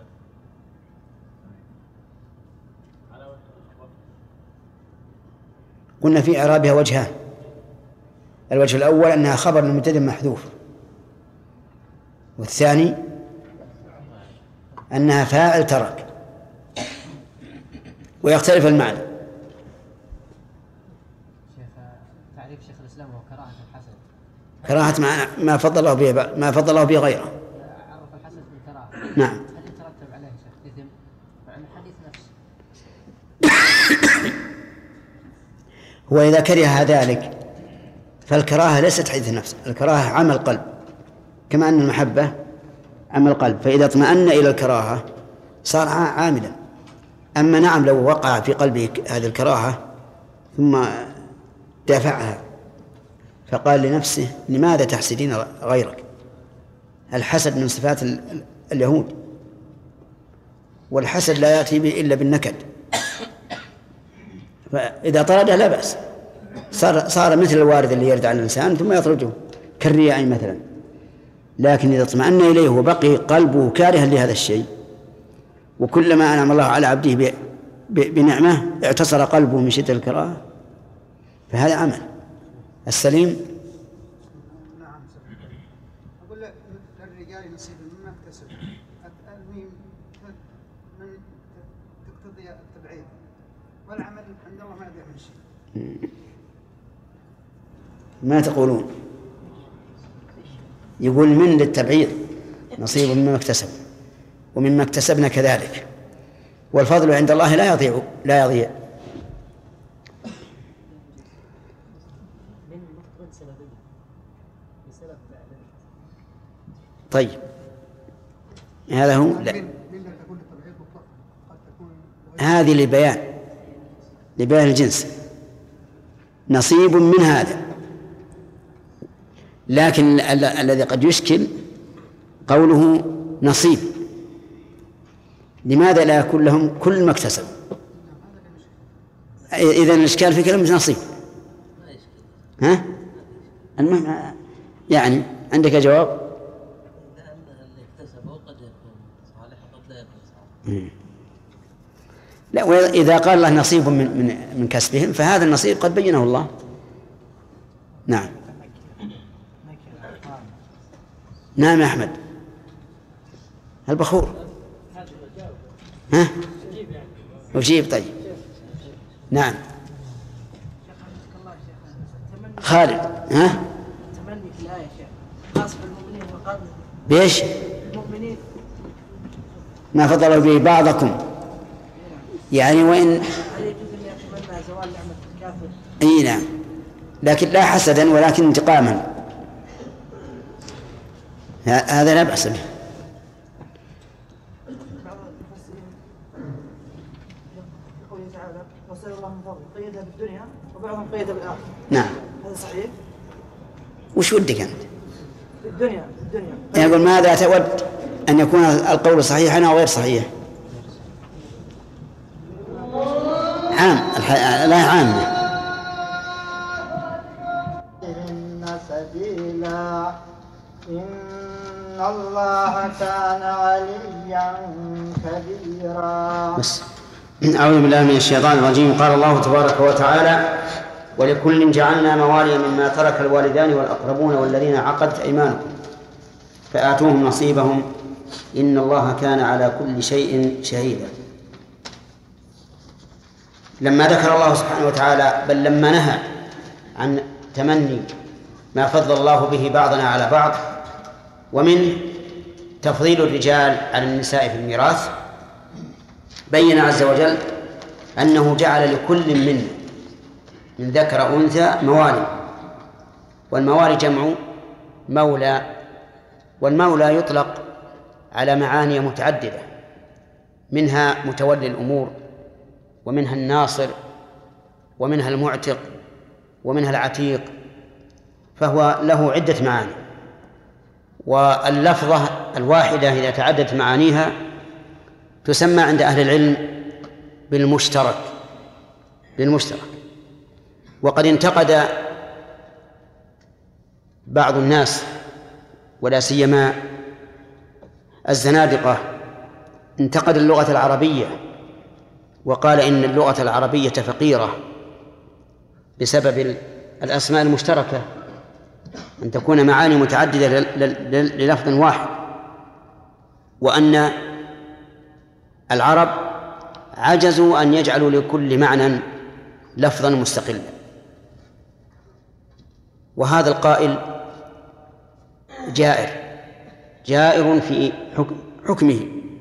على وجه. قلنا في إعرابها وجهان. الوجه الأول أنها خبر لمبتدأ محذوف، والثاني أنها فاعل ترك، ويختلف المعنى. تعريف شيخ الإسلام هو كراهة الحسد. كراهة ما فضل الله به غيره. عرف الحسد بالكراهة. نعم. هل يترتب عليه شيخ إثم؟ مع أن الحديث نفسه. هو إذا كره ذلك فالكراهة ليست حديث نفس، الكراهة عمل قلب، كما أن المحبة عمل قلب، فإذا اطمأن إلى الكراهة صار عاملا. أما نعم لو وقع في قلبه هذه الكراهة ثم دافعها فقال لنفسه لماذا تحسدين غيرك؟ الحسد من صفات اليهود، والحسد لا يأتي به إلا بالنكد، فإذا طرده لا بأس، صار مثل الوارد اللي يرد على الإنسان ثم يطرده كالرياء مثلا. لكن إذا اطمأن إليه وبقي قلبه كارها لهذا الشيء، وكلما أنعم الله على عبده بنعمة اعتصر قلبه من شدة الكراهة، فهذا عمل السليم. نعم. أقول للرجال نصيب مما اكتسب، الميم من تقتضي التبعيض، والعمل عند الله ما يضيع من شيء. ما تقولون؟ يقول من للتبعيض نصيب مما اكتسب ومما اكتسبنا كذلك، والفضل عند الله لا يضيع. طيب هذا هو. لا. هذه لبيان الجنس، نصيب من هذا. لكن الذي قد يشكل قوله نصيب، لماذا لا يكون لهم كل ما اكتسبوا؟ إذن الإشكال في كلمة نصيب. ها؟ المهم يعني عندك جواب؟ لأن اللي اكتسبه قد يكون صالح وقد لا يكون صالح. لا، وإذا قال الله نصيب من كسبهم فهذا النصيب قد بينه الله. نعم. نعم يا أحمد البخور. ها؟ وجيب. طيب نعم خالد. ها؟ تمني في الآية شيخ خاص بالمؤمنين وقال بيش؟ المؤمنين ما فضل به بعضكم، يعني وإن هل يجوز أن يتمنى زوال نعمة الكافر؟ أي نعم، لكن لا حسدا ولكن انتقاما، هذا لا بأس به. بعض المفسرين يقول تعالى وصل الله من فضله قيدها بالدنيا وبعضهم قيدها بالآخرة. نعم. هذا صحيح؟ وش ودك أنت؟ في الدنيا يقول ماذا تود أن يكون القول صحيحا أو غير صحيح؟ عام لا عامة. إن سبيلا إن الله كان عليا كبيرا. بس أعوذ بالله من الشيطان الرجيم. قال الله تبارك وتعالى ولكل جعلنا موالي مما ترك الوالدان والأقربون والذين عقدت أيمانكم فآتوهم نصيبهم إن الله كان على كل شيء شهيدا. لما ذكر الله سبحانه وتعالى بل لما نهى عن تمني ما فضل الله به بعضنا على بعض ومن تفضيل الرجال على النساء في الميراث، بين عز وجل أنه جعل لكل منا من ذكر أو أنثى موالي، والموالي جمع مولى، والمولى يطلق على معاني متعددة، منها متولي الأمور، ومنها الناصر، ومنها المعتق، ومنها العتيق، فهو له عدة معاني. واللفظة الواحدة إذا تعددت معانيها تسمى عند أهل العلم بالمشترك. وقد انتقد بعض الناس ولا سيما الزنادقة، انتقد اللغة العربية وقال إن اللغة العربية فقيرة بسبب الأسماء المشتركة، أن تكون معاني متعددة للفظ واحد، وأن العرب عجزوا أن يجعلوا لكل معنى لفظا مستقلا. وهذا القائل جائر في حكمه،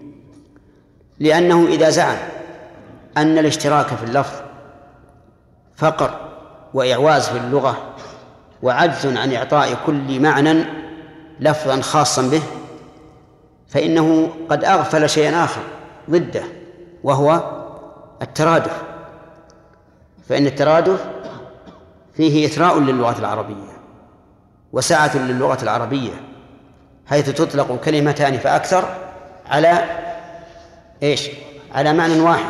لأنه إذا زعم أن الاشتراك في اللفظ فقر وإعواز في اللغة وعجز عن إعطاء كل معنى لفظا خاصا به، فإنه قد أغفل شيئا آخر ضده، وهو الترادف. فإن الترادف فيه إثراء للغة العربية وسعة للغة العربية، حيث تطلق كلمتان فأكثر على معنى واحد.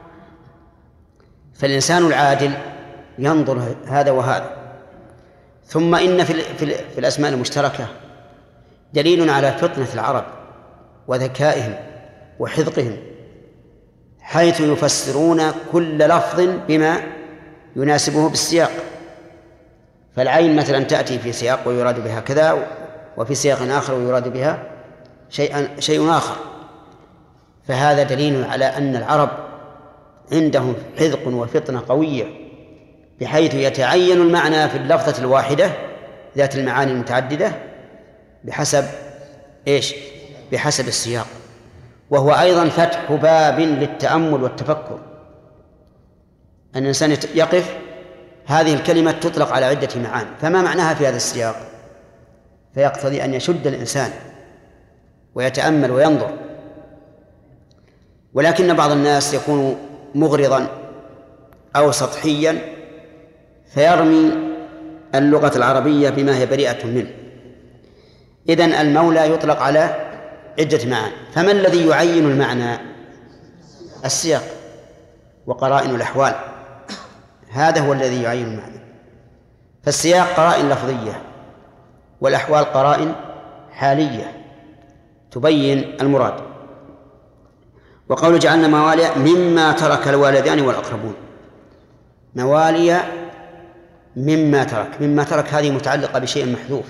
فالإنسان العادل ينظر هذا وهذا. ثم إن في الأسماء المشتركة دليل على فطنة العرب وذكائهم وحذقهم، حيث يفسرون كل لفظ بما يناسبه بالسياق. فالعين مثلا تأتي في سياق ويراد بها كذا، وفي سياق آخر ويراد بها شيء آخر. فهذا دليل على أن العرب عندهم حذق وفطنة قوية، بحيث يتعين المعنى في اللفظة الواحدة ذات المعاني المتعددة بحسب السياق. وهو أيضا فتح باب للتأمل والتفكر، أن الإنسان يقف هذه الكلمة تطلق على عدة معاني، فما معناها في هذا السياق؟ فيقتضي أن يشد الإنسان ويتأمل وينظر. ولكن بعض الناس يكون مغرضا أو سطحيا فيرمي اللغة العربية بما هي بريئة منه. إذن المولى يطلق على عدة معاني، فما الذي يعين المعنى؟ السياق وقرائن الأحوال، هذا هو الذي يعين المعنى. فالسياق قرائن لفظية، والأحوال قرائن حالية تبين المراد. وقوله جعلنا موالي مما ترك الوالدان والأقربون، موالي مما ترك هذه متعلقة بشيء محذوف،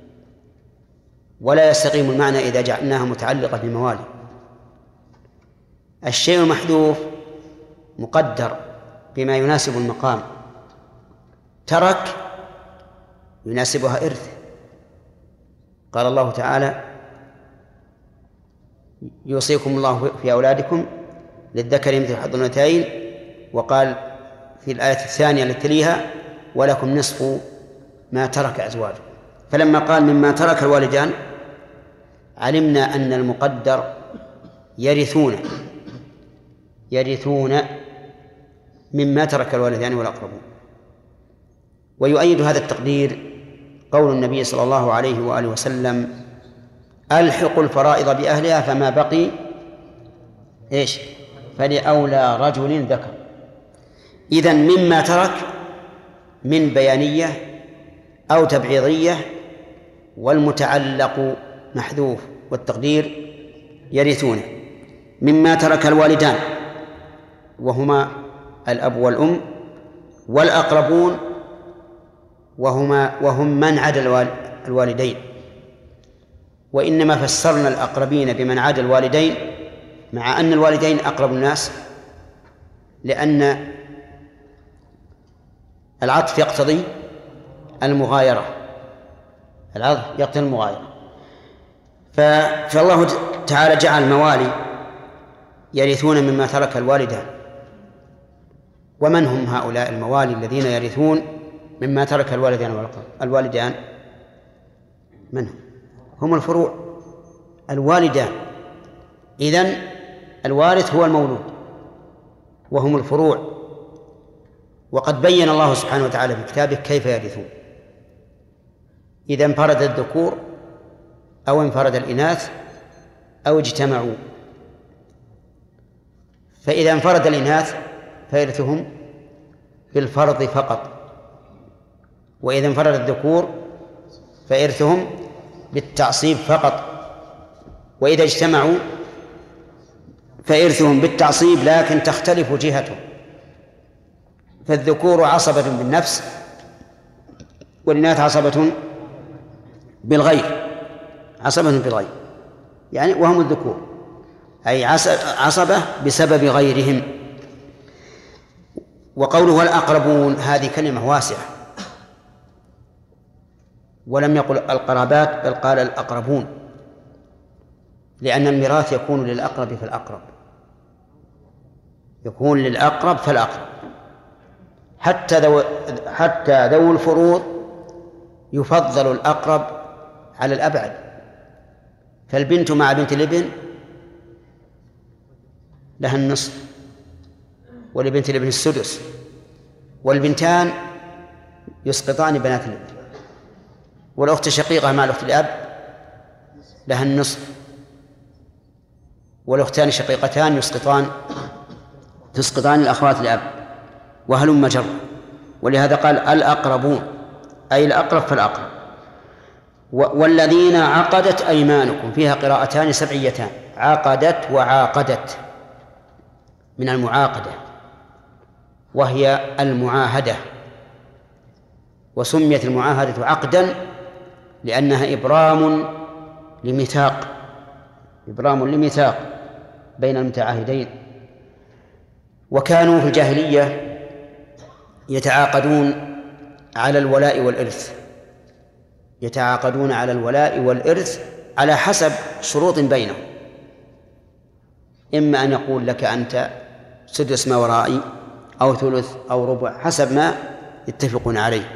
ولا يستقيم المعنى إذا جعلناها متعلقة بموالي. الشيء المحذوف مقدر بما يناسب المقام، ترك يناسبها إرث. قال الله تعالى يوصيكم الله في أولادكم للذكر مثل حظ الأنثيين، وقال في الآية الثانية التي تليها ولكم نصف ما ترك أزواجكم. فلما قال مما ترك الوالدان علمنا أن المقدر يرثون مما ترك الوالدان والأقربون. ويؤيد هذا التقدير قول النبي صلى الله عليه وآله وسلم ألحقوا الفرائض بأهلها فما بقي فلأولى رجل ذكر. إذن مما ترك من بيانية أو تبعيضية، والمتعلق محذوف، والتقدير يرثون. مما ترك الوالدان وهما الأب والأم، والأقربون وهم من عدا الوالدين. وإنما فسرنا الأقربين بمن عدا الوالدين، مع أن الوالدين أقرب الناس، لأن العطف يقتضي المغايرة، فالله تعالى جعل الموالي يرثون مما ترك الوالدان، ومن هم هؤلاء الموالي الذين يرثون مما ترك الوالدان من هم الفروع الوالدان. إذن الوارث هو المولود وهم الفروع. وقد بين الله سبحانه وتعالى في كتابه كيف يرثون إذا انفرد الذكور أو انفرد الإناث أو اجتمعوا. فإذا انفرد الإناث فيرثهم بالفرض فقط، وإذا انفرد الذكور فيرثهم بالتعصيب فقط، وإذا اجتمعوا فيرثهم بالتعصيب لكن تختلف جهتهم، فالذكور عصبة بالنفس والإناث عصبة بالغير، عصبة بالغير يعني وهم الذكور، أي عصبة بسبب غيرهم. وقوله الأقربون هذه كلمة واسعة، ولم يقل القرابات بل قال الأقربون، لأن الميراث يكون للأقرب فالأقرب، يكون للأقرب فالأقرب، حتى ذوي الفروض يفضل الأقرب على الأبعد. فالبنت مع بنت الابن لها النصف ولبنت الابن السدس، والبنتان يسقطان بنات الابن، والأخت الشقيقة مع الأخت الأب لها النصف، والأختان الشقيقتان تسقطان الأخوات الأب، وهلم جر. ولهذا قال الأقربون أي الأقرب فالأقرب. والذين عقدت أيمانكم فيها قراءتان سبعيتان، عقدت وعاقدت من المعاقدة، وهي المعاهدة، وسميت المعاهدة عقدا لأنها إبرام لميثاق بين المتعاهدين. وكانوا في الجاهلية يتعاقدون على الولاء والإرث على حسب شروط بينهم، إما أن يقول لك أنت سدس ما ورائي أو ثلث أو ربع حسب ما يتفقون عليه.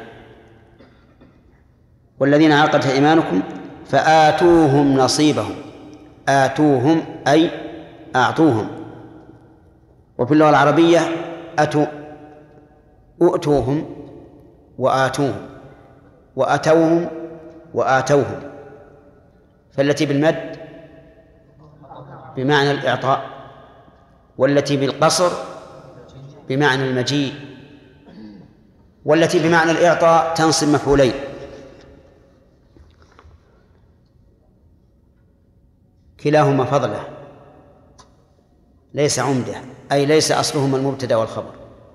والذين عقدت أيمانكم فآتوهم نصيبهم، آتوهم أي أعطوهم. وفي اللغة العربية أؤتوهم وآتوهم وأتوهم وآتوهم، فالتي بالمد بمعنى الإعطاء، والتي بالقصر بمعنى المجيء، والتي بمعنى الإعطاء تنصب مفعولين. كلاهما فضله ليس عمده، أي ليس أصلهما المبتدأ والخبر.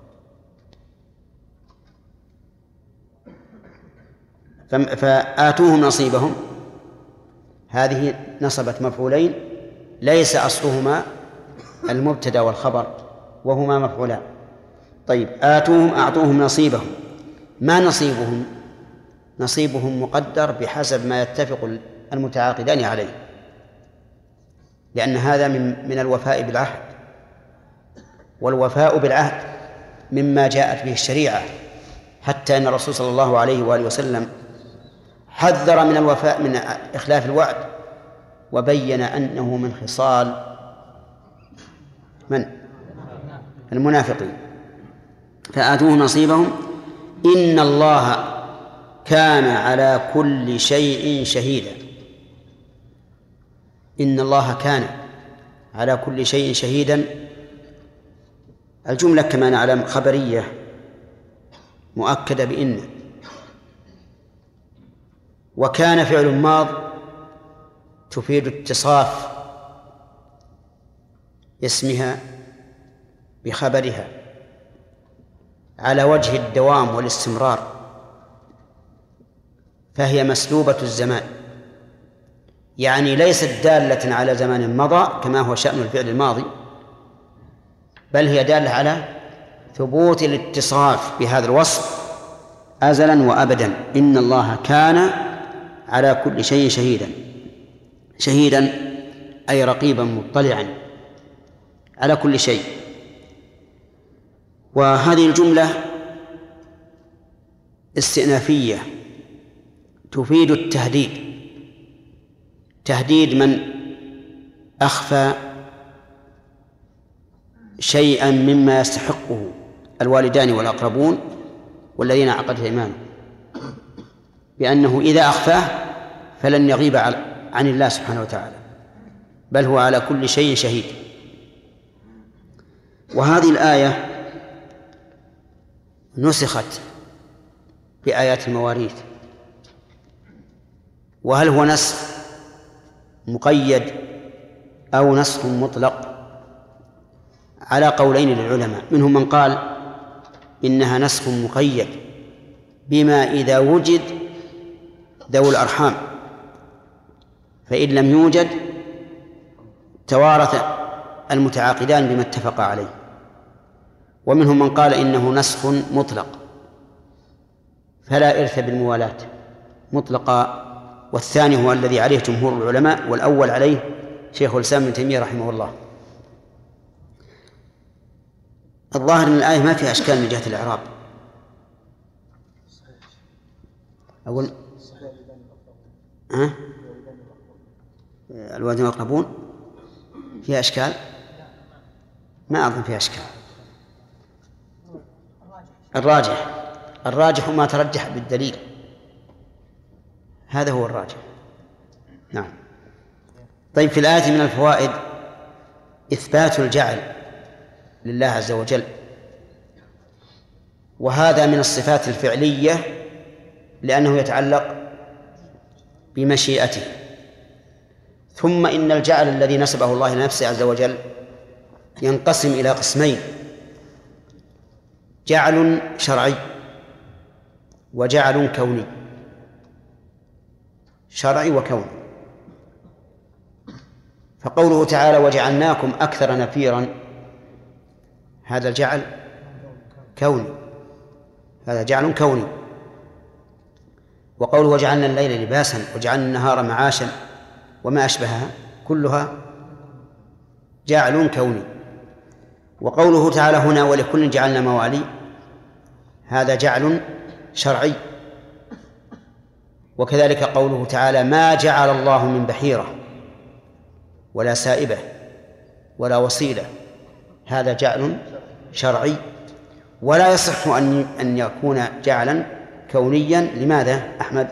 فآتوهم نصيبهم هذه نصبت مفعولين ليس أصلهما المبتدأ والخبر وهما مفعولان. طيب آتوهم أعطوهم نصيبهم. ما نصيبهم؟ نصيبهم مقدر بحسب ما يتفق المتعاقدان عليه، لأن هذا من الوفاء بالعهد، والوفاء بالعهد مما جاءت به الشريعة، حتى أن الرسول صلى الله عليه وآله وسلم حذر من الوفاء من إخلاف الوعد، وبين أنه من خصال المنافقين. فآتوه نصيبهم إن الله كان على كل شيء شهيدا. إن الله كان على كل شيء شهيدا، الجملة كما نعلم خبرية مؤكدة بإن، وكان فعل ماض تفيد اتصاف اسمها بخبرها على وجه الدوام والاستمرار، فهي مسلوبة الزمان، يعني ليست دالة على زمان مضى كما هو شأن الفعل الماضي، بل هي دالة على ثبوت الاتصاف بهذا الوصف أزلا وأبدا. إن الله كان على كل شيء شهيدا. شهيدا أي رقيبا مطلعا على كل شيء. وهذه الجملة استئنافية تفيد التهديد، تهديد من أخفى شيئا مما يستحقه الوالدان والأقربون والذين عقدت أيمانهم، بأنه إذا أخفاه فلن يغيب عن الله سبحانه وتعالى، بل هو على كل شيء شهيد. وهذه الآية نسخت بآيات المواريث. وهل هو نسخ مقيد أو نسخ مطلق؟ على قولين للعلماء، منهم من قال إنها نسخ مقيد بما إذا وجد ذوي الأرحام، فإن لم يوجد توارث المتعاقدان بما اتفقا عليه. ومنهم من قال إنه نسخ مطلق فلا إرث بالموالاة مطلقا، والثاني هو الذي عليه جمهور العلماء، والأول عليه شيخ الإسلام ابن تيمية رحمه الله. الظاهر أن الآية ما فيها أشكال من جهة الإعراب. أول الوالدين والأقربون فيها أشكال؟ ما أظن فيها أشكال. الراجح ما ترجح بالدليل، هذا هو الراجح. نعم. طيب، في الآية من الفوائد إثبات الجعل لله عز وجل، وهذا من الصفات الفعلية لأنه يتعلق بمشيئته. ثم إن الجعل الذي نسبه الله لنفسه عز وجل ينقسم إلى قسمين: جعل شرعي وجعل كوني. شرعي وكوني. فقوله تعالى وجعلناكم أكثر نفيرا، هذا الجعل كوني، هذا جعل كوني. وقوله وجعلنا الليل لباسا وجعلنا النهار معاشا وما أشبهها كلها جعل كوني. وقوله تعالى هنا ولكل جعلنا موالي، هذا جعل شرعي. وكذلك قوله تعالى ما جعل الله من بحيرة ولا سائبة ولا وصيلة، هذا جعل شرعي. ولا يصح أن يكون جعلا كونيا. لماذا أحمد؟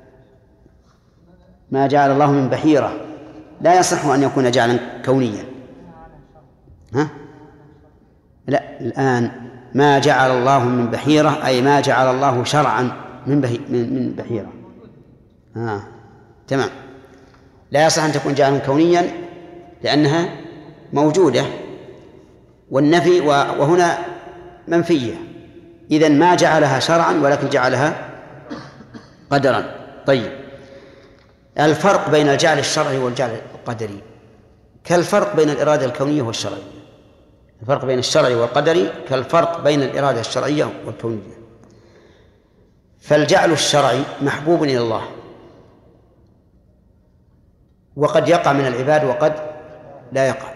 ما جعل الله من بحيرة لا يصح أن يكون جعلا كونيا. ها؟ لا، الآن ما جعل الله من بحيرة أي ما جعل الله شرعا من بحيرة. تمام. لا يصح أن تكون جعلا كونيا لأنها موجودة، والنفي وهنا منفية. إذن ما جعلها شرعا ولكن جعلها قدرا. طيب، الفرق بين الجعل الشرعي والجعل القدري كالفرق بين الإرادة الكونية والشرعية. الفرق بين الشرعي والقدري كالفرق بين الإرادة الشرعية والكونية. فالجعل الشرعي محبوب إلى الله، وقد يقع من العباد وقد لا يقع.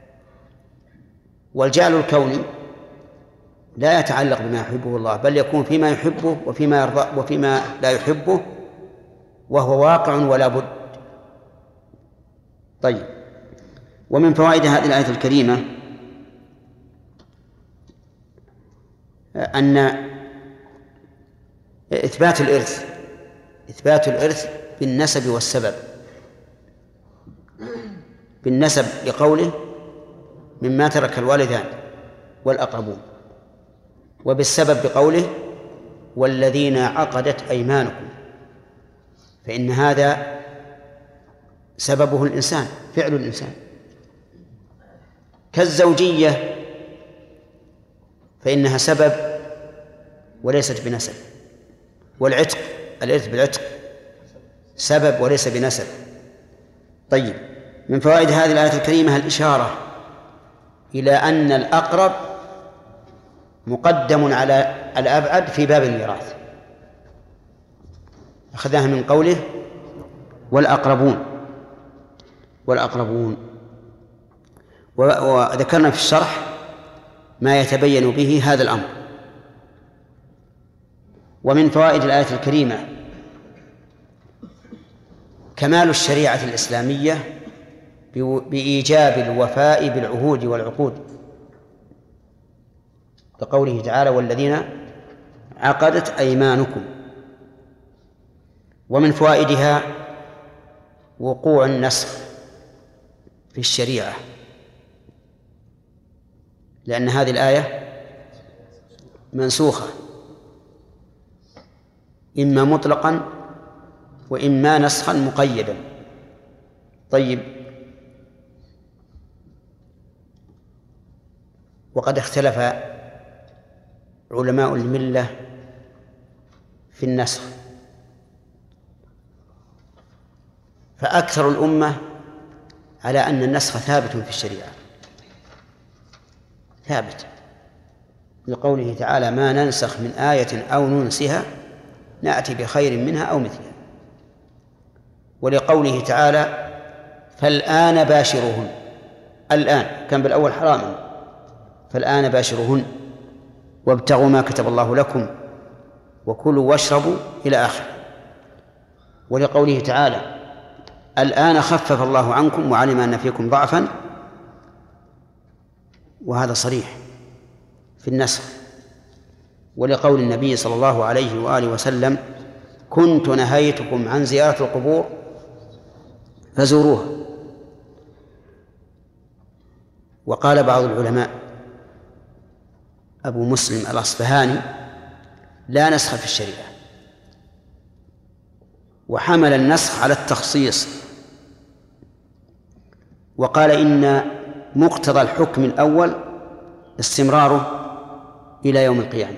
والجعل الكوني لا يتعلق بما يحبه الله، بل يكون فيما يحبه وفيما يرضى وفيما لا يحبه، وهو واقع ولا بد. طيب، ومن فوائد هذه الآية الكريمة أن إثبات الإرث بالنسب والسبب. بالنسب لقوله مما ترك الوالدان والأقربون، وبالسبب بقوله والذين عقدت أيمانكم، فإن هذا سببه الإنسان، فعل الإنسان. كالزوجية فإنها سبب وليست بنسب، والعتق الإرث بالعتق سبب وليس بنسب. طيب، من فوائد هذه الآية الكريمة الإشارة إلى أن الأقرب مقدم على الأبعد في باب الميراث. أخذناها من قوله والأقربون. وذكرنا في الشرح ما يتبين به هذا الأمر. ومن فوائد الآية الكريمة كمال الشريعة الإسلامية بإيجاب الوفاء بالعهود والعقود، كقوله تعالى: والذين عقدت أيمانكم. ومن فوائدها وقوع النسخ في الشريعة، لأن هذه الآية منسوخة إما مطلقا وإما نسخا مقيدا. طيب، وقد اختلف علماء الملة في النسخ، فأكثر الأمة على أن النسخ ثابت في الشريعة، ثابت، لقوله تعالى: ما ننسخ من آية أو ننسها نأتي بخير منها أو مثلها. ولقوله تعالى: فالآن باشرهن. الآن كان بالأول حراما، فالآن باشرهن وابتغوا ما كتب الله لكم وكلوا واشربوا إلى آخره. ولقوله تعالى: الآن خفف الله عنكم وعلم أن فيكم ضعفا، وهذا صريح في النسخ. ولقول النبي صلى الله عليه وآله وسلم: كنت نهيتكم عن زيارة القبور فزوروها. وقال بعض العلماء أبو مسلم الأصفهاني: لا نسخ في الشريعة، وحمل النسخ على التخصيص، وقال إن مقتضى الحكم الأول استمراره إلى يوم القيامة،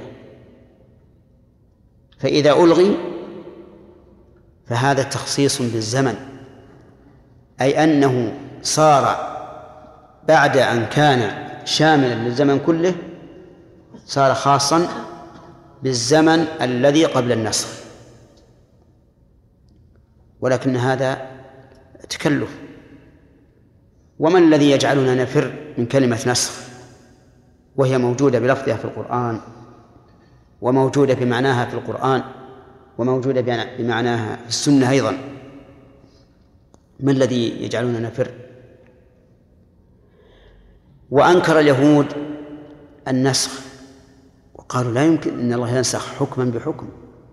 فإذا ألغي فهذا تخصيص بالزمن، أي أنه صار بعد أن كان شاملا للزمن كله صار خاصا بالزمن الذي قبل النسخ. ولكن هذا تكلف، وما الذي يجعلنا نفر من كلمة نسخ وهي موجودة بلفظها في القرآن، وموجودة بمعناها في القرآن، وموجودة بمعناها في السنة أيضا؟ ما الذي يجعلنا نفر؟ وأنكر اليهود النسخ وقالوا: لا يمكن أن الله ينسخ حكما بحكم،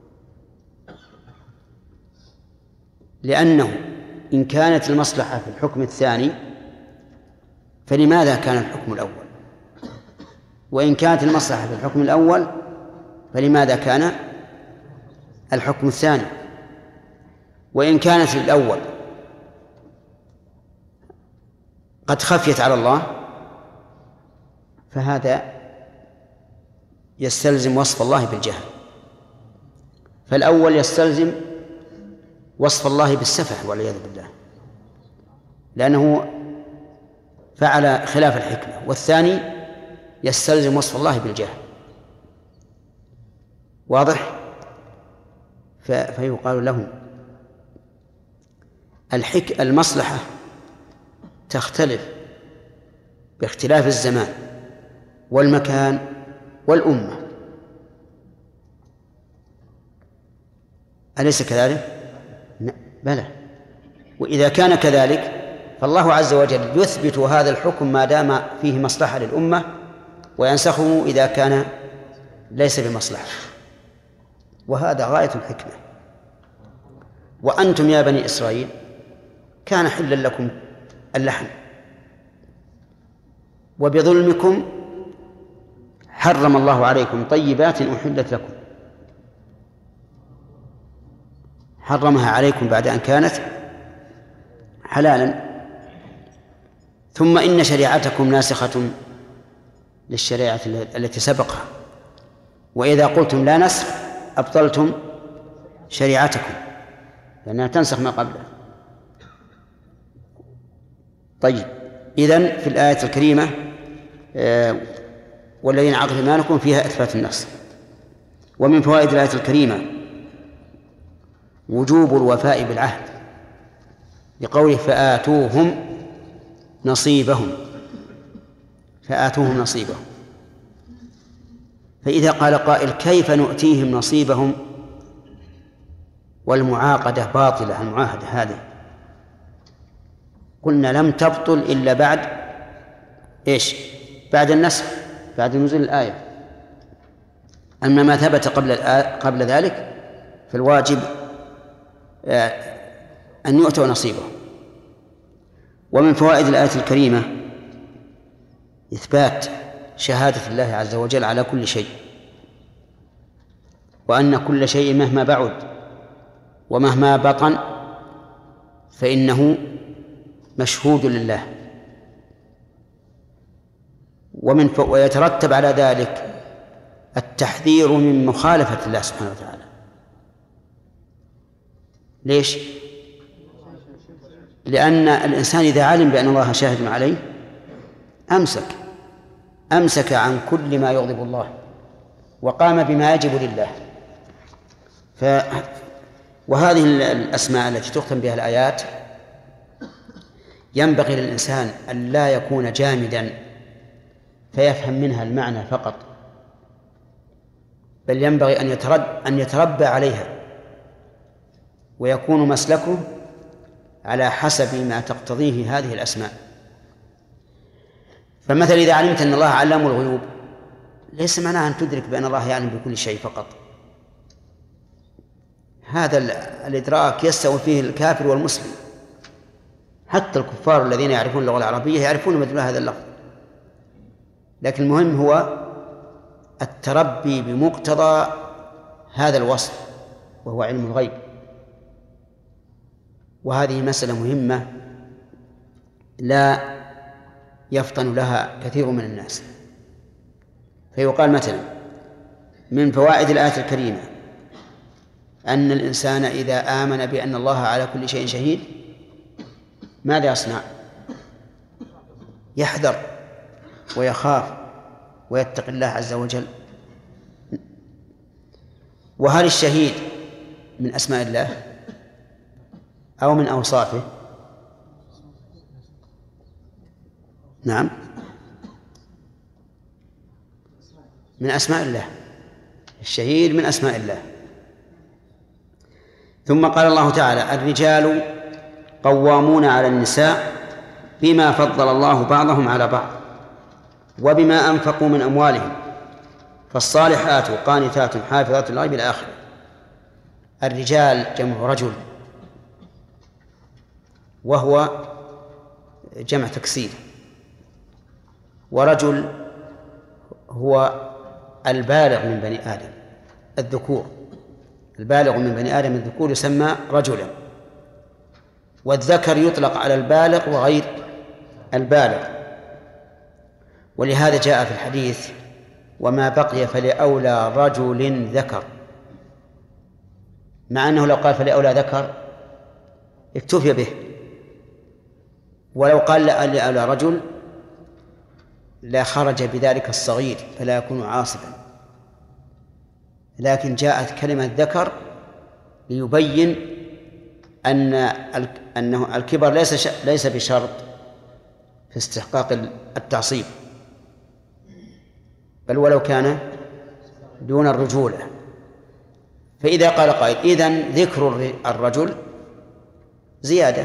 لأنه إن كانت المصلحة في الحكم الثاني فلماذا كان الحكم الأول؟ وإن كانت المصلحة في الحكم الأول فلماذا كان الحكم الثاني؟ وإن كانت الأول قد خفيت على الله فهذا يستلزم وصف الله بالجهل، فالأول يستلزم وصف الله بالسفه والعياذ بالله، لأنه فعل خلاف الحكمة، والثاني يستلزم وصف الله بالجهل. واضح؟ فيقال لهم المصلحة تختلف باختلاف الزمان والمكان والأمة، أليس كذلك؟ بلى. وإذا كان كذلك فالله عز وجل يثبت هذا الحكم ما دام فيه مصلحة للأمة، وينسخه إذا كان ليس بمصلحة، وهذا غاية الحكمة. وأنتم يا بني إسرائيل كان حلا لكم اللحم، وبظلمكم حرم الله عليكم طيبات أحلت لكم، حرمها عليكم بعد أن كانت حلالا. ثم إن شريعتكم ناسخة للشريعة التي سبقها، وإذا قلتم لا نسخ أبطلتم شريعتكم لأنها تنسخ ما قبلها. طيب، إذن في الآية الكريمة والذين عقدت أيمانكم فيها إثبات النسخ. ومن فوائد الآية الكريمة وجوب الوفاء بالعهد، لقوله فآتوهم نصيبهم، فآتوهم نصيبهم، فإذا قال قائل كيف نؤتيهم نصيبهم والمعاقدة باطلة، المعاهدة هذه، قلنا لم تبطل إلا بعد إيش؟ بعد النسخ، بعد نزول الآية. أما ما ثبت قبل ذلك فالواجب أن يؤتوا نصيبه. ومن فوائد الآية الكريمة إثبات شهادة الله عز وجل على كل شيء، وأن كل شيء مهما بعد ومهما بطن فإنه مشهود لله. ويترتب على ذلك التحذير من مخالفة الله سبحانه وتعالى. ليش؟ لأن الإنسان إذا علم بأن الله شاهد عليه أمسك عن كل ما يغضب الله وقام بما يجب لله. وهذه الأسماء التي تختم بها الآيات ينبغي للإنسان أن لا يكون جامدا فيفهم منها المعنى فقط، بل ينبغي أن يتربى عليها ويكون مسلكه على حسب ما تقتضيه هذه الأسماء. فمثلا إذا علمت أن الله علام الغيوب ليس معناه أن تدرك بأن الله يعلم بكل شيء فقط. هذا الإدراك يستوي فيه الكافر والمسلم، حتى الكفار الذين يعرفون اللغة العربية يعرفون مدلول هذا اللفظ. لكن المهم هو التربي بمقتضى هذا الوصف وهو علم الغيب. وهذه مسألة مهمة لا يفطن لها كثير من الناس. فيقال مثلا من فوائد الآية الكريمة أن الإنسان إذا آمن بأن الله على كل شيء شهيد ماذا يصنع؟ يحذر ويخاف ويتقي الله عز وجل. وهل الشهيد من أسماء الله أو من أوصافه؟ نعم، من أسماء الله. الشهيد من أسماء الله. ثم قال الله تعالى الرجال قوامون على النساء بما فضل الله بعضهم على بعض وبما أنفقوا من أموالهم فالصالحات قانتات حافظات للغيب إلى آخره. الرجال جمع رجل، وهو جمع تكسير، ورجل هو البالغ من بني آدم الذكور، البالغ من بني آدم الذكور يسمى رجلا. والذكر يطلق على البالغ وغير البالغ. ولهذا جاء في الحديث وما بقي فلأولى رجل ذكر، مع أنه لو قال فلأولى ذكر اكتفي به، ولو قال لأولى رجل لا خرج بذلك الصغير فلا يكون عاصبا. لكن جاءت كلمة ذكر ليبين أنه الكبر ليس بشرط في استحقاق التعصيب، بل ولو كان دون الرجولة. فإذا قال قائل إذن ذكر الرجل زيادة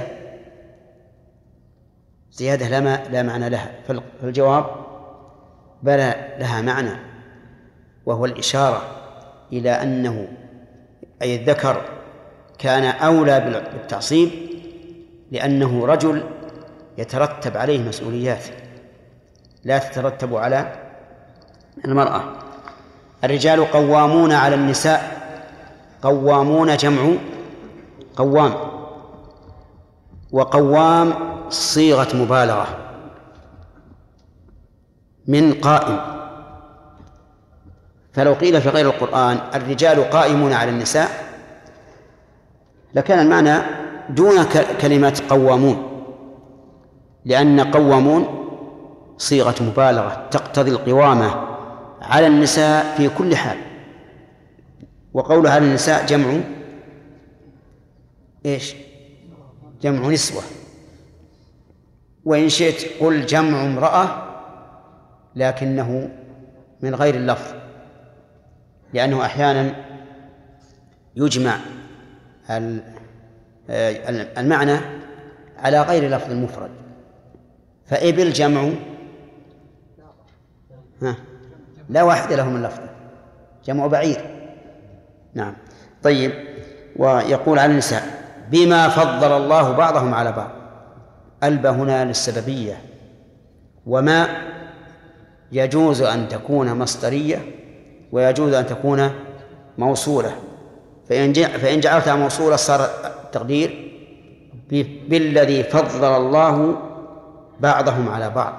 لا معنى لها، فالجواب بلى لها معنى، وهو الإشارة إلى أنه أي الذكر كان أولى بالتعصيب لأنه رجل يترتب عليه مسؤوليات لا تترتب على المرأة. الرجال قوامون على النساء، قوامون جمع قوام، وقوام صيغة مبالغة من قائم. فلو قيل في غير القرآن الرجال قائمون على النساء لكان المعنى دون كلمة قوامون، لأن قوامون صيغة مبالغة تقتضي القوامة على النساء في كل حال. وقولها على النساء جمع إيش؟ جمع نسوة. وإن شئت قل جمع امرأة لكنه من غير اللفظ، لأنه أحيانا يجمع المعنى على غير لفظ المفرد، فإبل جمع لا واحد له من لفظه، جمع بعير. نعم. طيب، ويقول عن النساء بما فضل الله بعضهم على بعض، ألب هنا للسببية، وما يجوز أن تكون مصدرية ويجوز أن تكون موصولة، فإن جعلتها موصولة صار التقدير بالذي فضل الله بعضهم على بعض،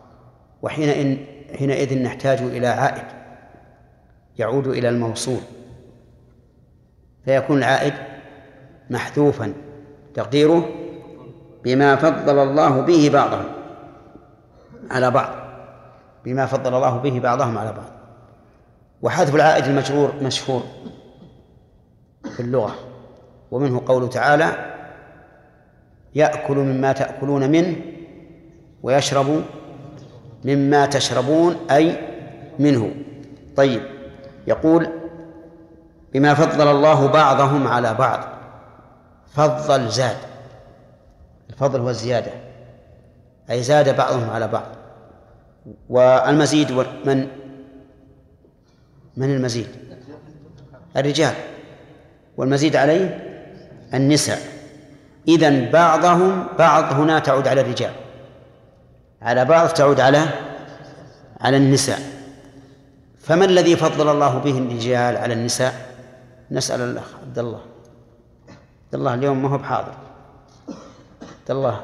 وحينئذ نحتاج إلى عائد يعود إلى الموصول، فيكون العائد محذوفا، تقديره بما فضل الله به بعضهم على بعض، بما فضل الله به بعضهم على بعض. وحذف العائد المجرور مشهور في اللغة، ومنه قوله تعالى يأكل مما تأكلون منه ويشرب مما تشربون، أي منه. طيب، يقول بما فضل الله بعضهم على بعض، فضل زاد، الفضل هو الزيادة، أي زاد بعضهم على بعض. والمزيد من المزيد؟ الرجال، والمزيد عليه النساء. إذن بعضهم، بعض هنا تعود على الرجال، على بعض تعود على النساء. فما الذي فضل الله به الرجال على النساء؟ نسأل الأخ عبد الله. عبد الله اليوم ما هو بحاضر. عبد الله،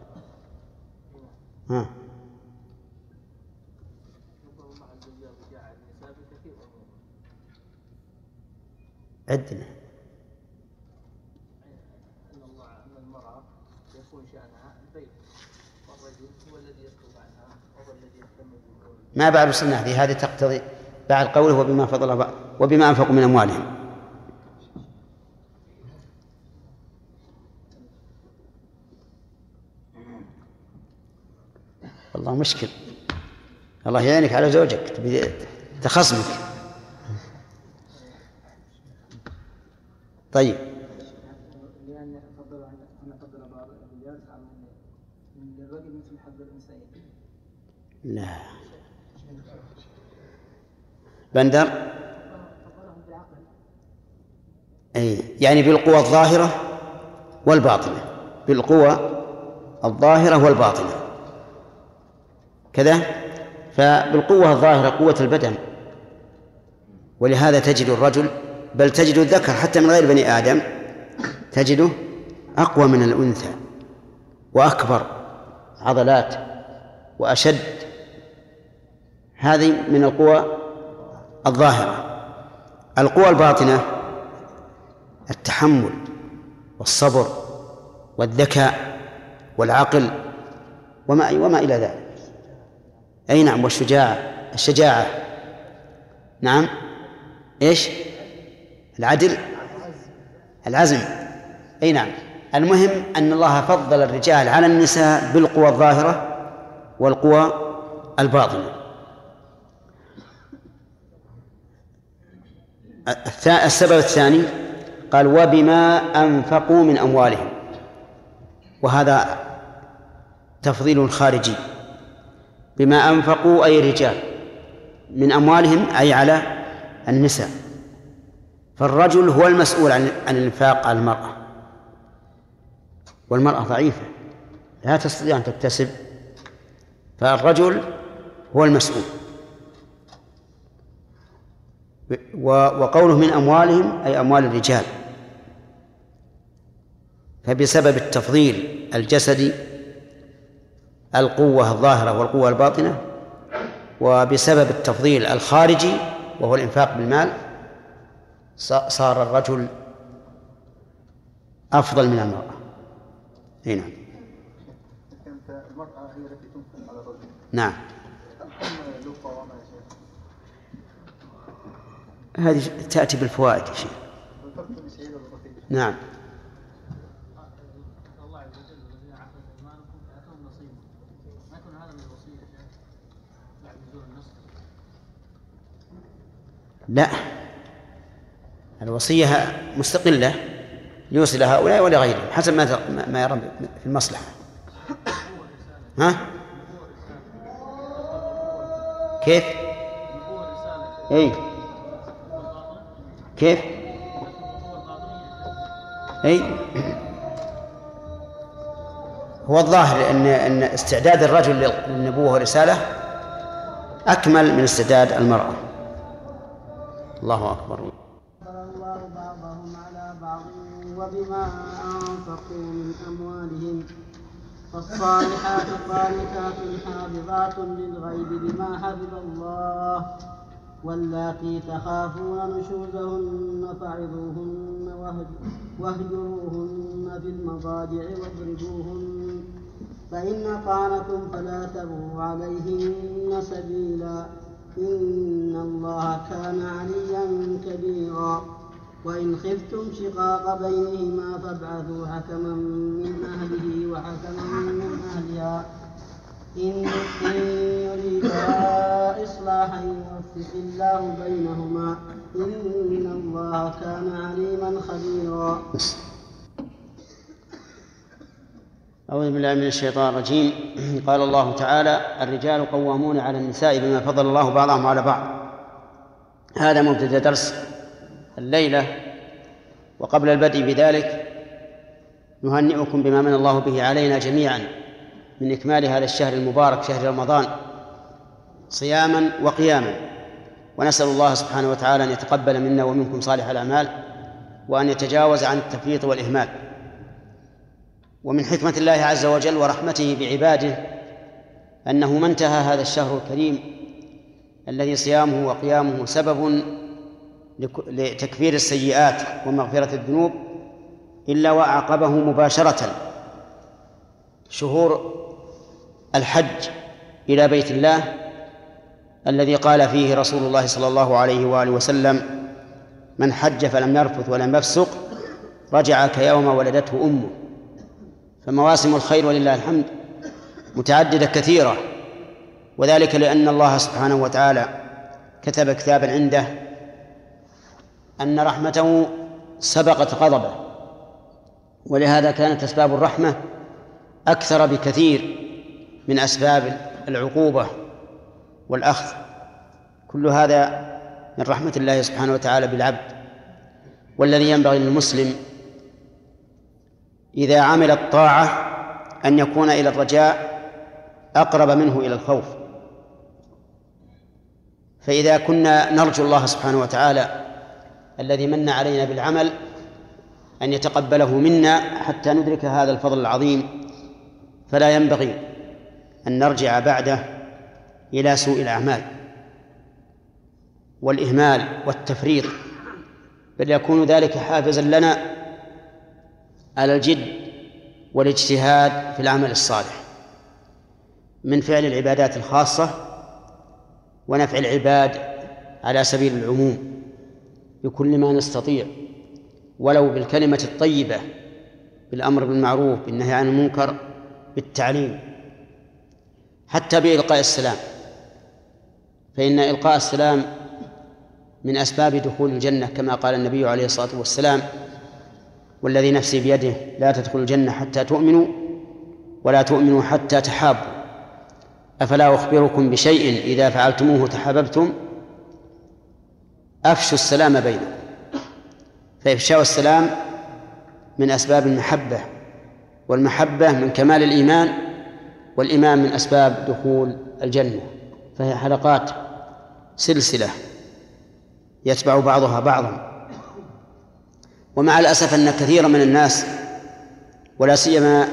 عدنا. أن المرأة يكون شأنها البيت، والرجل هو الذي يطلب عنها وهو الذي يهتم بالأمور. ما بعد وصلنا هذه تقتضي بعد قوله وبما فضل وبما أنفقوا من أموالهم. والله مشكل، الله يعينك على زوجك تخصمك. طيب، لأن فضل بعض الرجال على الرجل مثل حظ الأنثيين. لا بندر، أي يعني بالقوة الظاهرة والباطنة، بالقوة الظاهرة والباطنة كذا. فبالقوة الظاهرة قوة البدن، ولهذا تجد الرجل، بل تجد الذكر حتى من غير بني آدم تجده أقوى من الأنثى وأكبر عضلات وأشد. هذه من القوى الظاهرة. القوى الباطنة التحمل والصبر والذكاء والعقل وما إلى ذلك. أي نعم، الشجاعة. نعم، إيش؟ العزم. أي نعم. المهم أن الله فضل الرجال على النساء بالقوى الظاهرة والقوى الباطنة. السبب الثاني قال وبما أنفقوا من أموالهم، وهذا تفضيل خارجي. بما أنفقوا أي الرجال من أموالهم أي على النساء، فالرجل هو المسؤول عن الإنفاق على المرأة، والمرأة ضعيفة لا تستطيع أن تكتسب، فالرجل هو المسؤول. وقوله من أموالهم أي أموال الرجال، فبسبب التفضيل الجسدي القوة الظاهرة والقوة الباطنة، وبسبب التفضيل الخارجي وهو الإنفاق بالمال، صار الرجل أفضل من المرأة. هنا كانت المرأة هي التي تنفق على الرجل. نعم. هذه تأتي بالفوائد يا شيخ. نعم. الله عز وجل الذين عقدت ايمانكم فاتوهم نصيبا، ما يكون هذا من الوصيه بعد نزول النص؟ لا، الوصية مستقلة يوصي لهؤلاء ولغيرهم حسب ما يرى في المصلحة. ها؟ كيف؟ أي كيف؟ أي هو الظاهر أن استعداد الرجل للنبوة والرسالة أكمل من استعداد المرأة. الله أكبر. الله بعضهم على بعض وبما أنفقوا من أموالهم فالصالحات قانتات حافظات للغيب بما حفظ الله واللاتي تخافون نشوزهن فعظوهن واهجروهن في المضاجع واضربوهن فإن طعنكم فلا تبغوا عليهن سبيلا إن الله كان عليا كبيرا وإن خفتم شقاق بينهما فابعثوا حكما من أهله وحكما من أهلها إن يريدا إصلاحا يوفق الله بينهما إن الله كان عليما خبيرا. أعوذ بالله من الشيطان الرجيم. قال الله تعالى: الرجال قوامون على النساء بما فضل الله بعضهم على بعض. هذا مبتدأ درس الليلة. وقبل البدء بذلك نهنئكم بما من الله به علينا جميعا من إكمال هذا الشهر المبارك شهر رمضان صياما وقياما، ونسأل الله سبحانه وتعالى أن يتقبل منا ومنكم صالح الأعمال وأن يتجاوز عن التفريط والإهمال. ومن حكمة الله عز وجل ورحمته بعباده أنه ما انتهى هذا الشهر الكريم الذي صيامه وقيامه سبب لتكفير السيئات ومغفرة الذنوب إلا وأعقبه مباشرة شهور الحج إلى بيت الله الذي قال فيه رسول الله صلى الله عليه وآله وسلم: من حج فلم يرفث ولم يفسق رجع كيوم ولدته أمه. فمواسم الخير ولله الحمد متعددة كثيرة، وذلك لأن الله سبحانه وتعالى كتب كتابا عنده أن رحمته سبقت غضبه، ولهذا كانت أسباب الرحمة أكثر بكثير من أسباب العقوبة والأخذ. كل هذا من رحمة الله سبحانه وتعالى بالعبد. والذي ينبغي للمسلم إذا عمل الطاعة أن يكون إلى الرجاء أقرب منه إلى الخوف. فإذا كنا نرجو الله سبحانه وتعالى الذي من علينا بالعمل أن يتقبله منا حتى ندرك هذا الفضل العظيم، فلا ينبغي أن نرجع بعده إلى سوء الأعمال والإهمال والتفريط، بل يكون ذلك حافزا لنا على الجد والاجتهاد في العمل الصالح من فعل العبادات الخاصة ونفع العباد على سبيل العموم بكل ما نستطيع، ولو بالكلمة الطيبة، بالأمر بالمعروف، بالنهي عن المنكر، بالتعليم، حتى بإلقاء السلام، فإن إلقاء السلام من أسباب دخول الجنة كما قال النبي عليه الصلاة والسلام: والذي نفسي بيده لا تدخل الجنة حتى تؤمنوا ولا تؤمنوا حتى تحابوا، أفلا أخبركم بشيء إذا فعلتموه تحاببتم؟ أفشوا السلام بينكم. فإفشاء السلام من أسباب المحبة، والمحبة من كمال الإيمان، والإيمان من أسباب دخول الجنة، فهي حلقات سلسلة يتبع بعضها بعضا. ومع الأسف أن كثيرا من الناس ولا سيما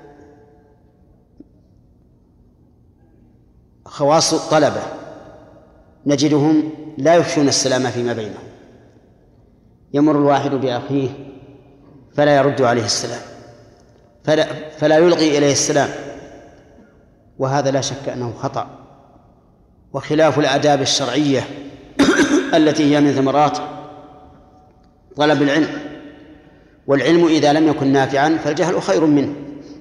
خواص الطلبة نجدهم لا يفشون السلام فيما بينهم. يمر الواحد بأخيه فلا يرد عليه السلام، فلا يلقي إليه السلام، وهذا لا شك أنه خطأ وخلاف الآداب الشرعية التي هي من ثمرات طلب العلم. والعلم إذا لم يكن نافعا فالجهل خير منه،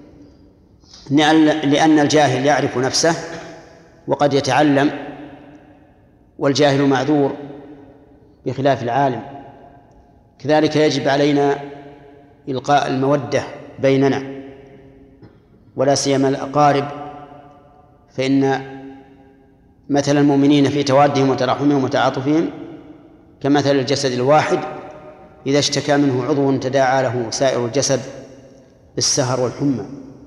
لأن الجاهل يعرف نفسه وقد يتعلم، والجاهل معذور بخلاف العالم. كذلك يجب علينا إلقاء المودة بيننا، ولا سيما الأقارب، فإن مثل المؤمنين في توادهم وتراحمهم وتعاطفهم كمثل الجسد الواحد إذا اشتكى منه عضو تداعى له سائر الجسد بالسهر والحمى.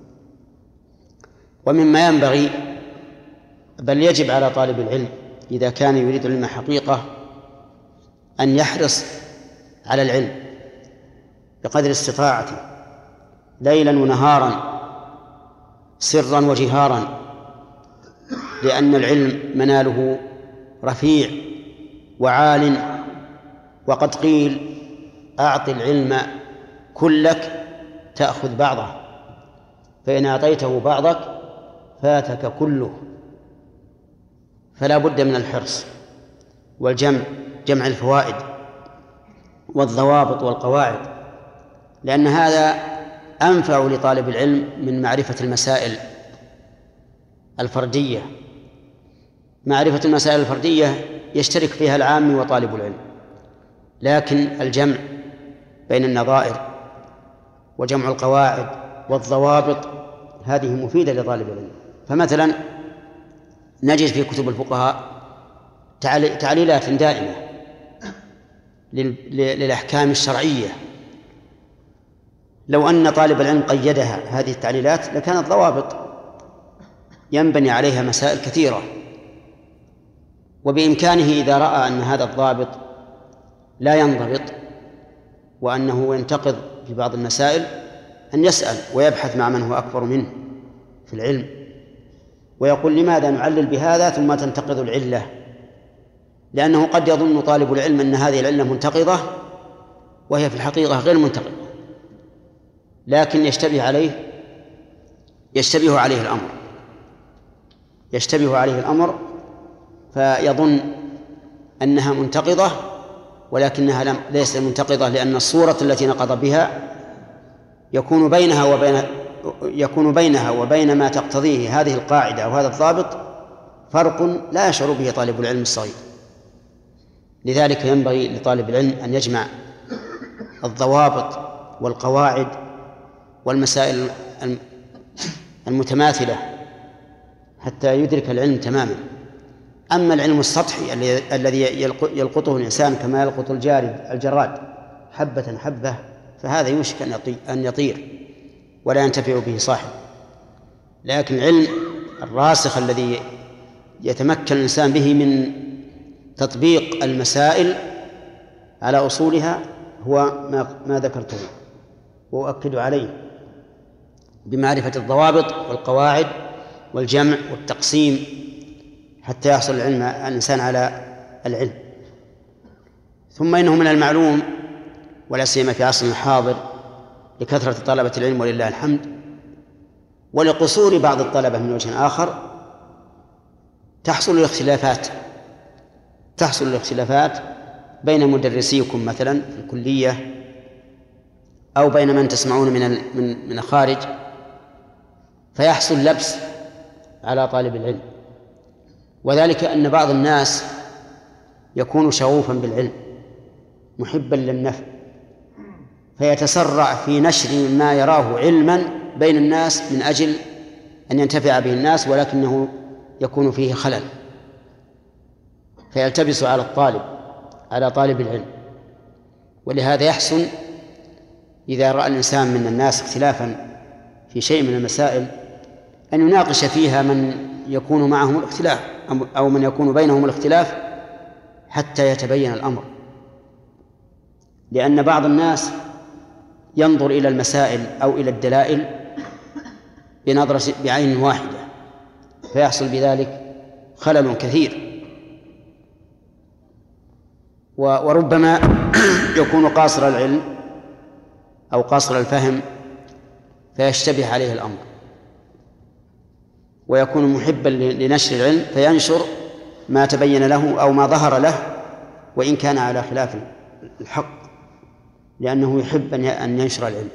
ومما ينبغي بل يجب على طالب العلم إذا كان يريد العلم حقيقة أن يحرص على العلم بقدر استطاعته ليلا ونهارا سرا وجهارا، لأن العلم مناله رفيع وعال، وقد قيل أعط العلم كلك تأخذ بعضه، فإن أعطيته بعضك فاتك كله. فلا بد من الحرص جمع الفوائد والضوابط والقواعد، لأن هذا أنفع لطالب العلم من معرفة المسائل الفردية. معرفة المسائل الفردية يشترك فيها العام وطالب العلم، لكن الجمع بين النظائر وجمع القواعد والضوابط هذه مفيدة لطالب العلم. فمثلا نجد في كتب الفقهاء تعليلات دائمة للأحكام الشرعية، لو أن طالب العلم قيدها هذه التعليلات لكانت ضوابط ينبني عليها مسائل كثيرة، وبإمكانه إذا رأى أن هذا الضابط لا ينضبط وأنه ينتقض في بعض المسائل أن يسأل ويبحث مع من هو أكبر منه في العلم، ويقول لماذا نعلل بهذا ثم تنتقض العلة، لأنه قد يظن طالب العلم أن هذه العلة منتقضة وهي في الحقيقة غير منتقضة، لكن يشتبه عليه الأمر فيظن أنها منتقضة، ولكنها ليست منتقضة، لأن الصورة التي نقض بها يكون بينها وبين ما تقتضيه هذه القاعدة أو هذا الضابط فرق لا يشعر به طالب العلم الصغير. لذلك ينبغي لطالب العلم أن يجمع الضوابط والقواعد والمسائل المتماثلة حتى يدرك العلم تماما. أما العلم السطحي الذي يلقطه الإنسان كما يلقط الجراد حبة حبة، فهذا يوشك أن يطير ولا ينتفع به صاحب. لكن العلم الراسخ الذي يتمكن الإنسان به من تطبيق المسائل على أصولها هو ما ذكرته، وأؤكد عليه بمعرفة الضوابط والقواعد والجمع والتقسيم حتى يحصل الإنسان على العلم. ثم إنه من المعلوم ولا سيما في عصرنا الحاضر لكثرة طلبة العلم ولله الحمد ولقصور بعض الطلبة من وجه آخر تحصل الاختلافات بين مدرسيكم مثلا في الكلية أو بين من تسمعون من الخارج، فيحصل لبس على طالب العلم، وذلك أن بعض الناس يكون شغوفا بالعلم محبا للنفع فيتسرع في نشر ما يراه علما بين الناس من أجل أن ينتفع به الناس، ولكنه يكون فيه خلل فيلتبس على طالب العلم. ولهذا يحسن إذا رأى الإنسان من الناس اختلافا في شيء من المسائل أن يناقش فيها من يكون معهم الاختلاف أو من يكون بينهم الاختلاف حتى يتبين الأمر، لأن بعض الناس ينظر إلى المسائل أو إلى الدلائل بنظرة بعين واحدة فيحصل بذلك خلل كثير، وربما يكون قاصر العلم أو قاصر الفهم فيشتبه عليه الأمر، ويكون محبا لنشر العلم فينشر ما تبين له أو ما ظهر له وإن كان على خلاف الحق، لأنه يحب أن ينشر العلم.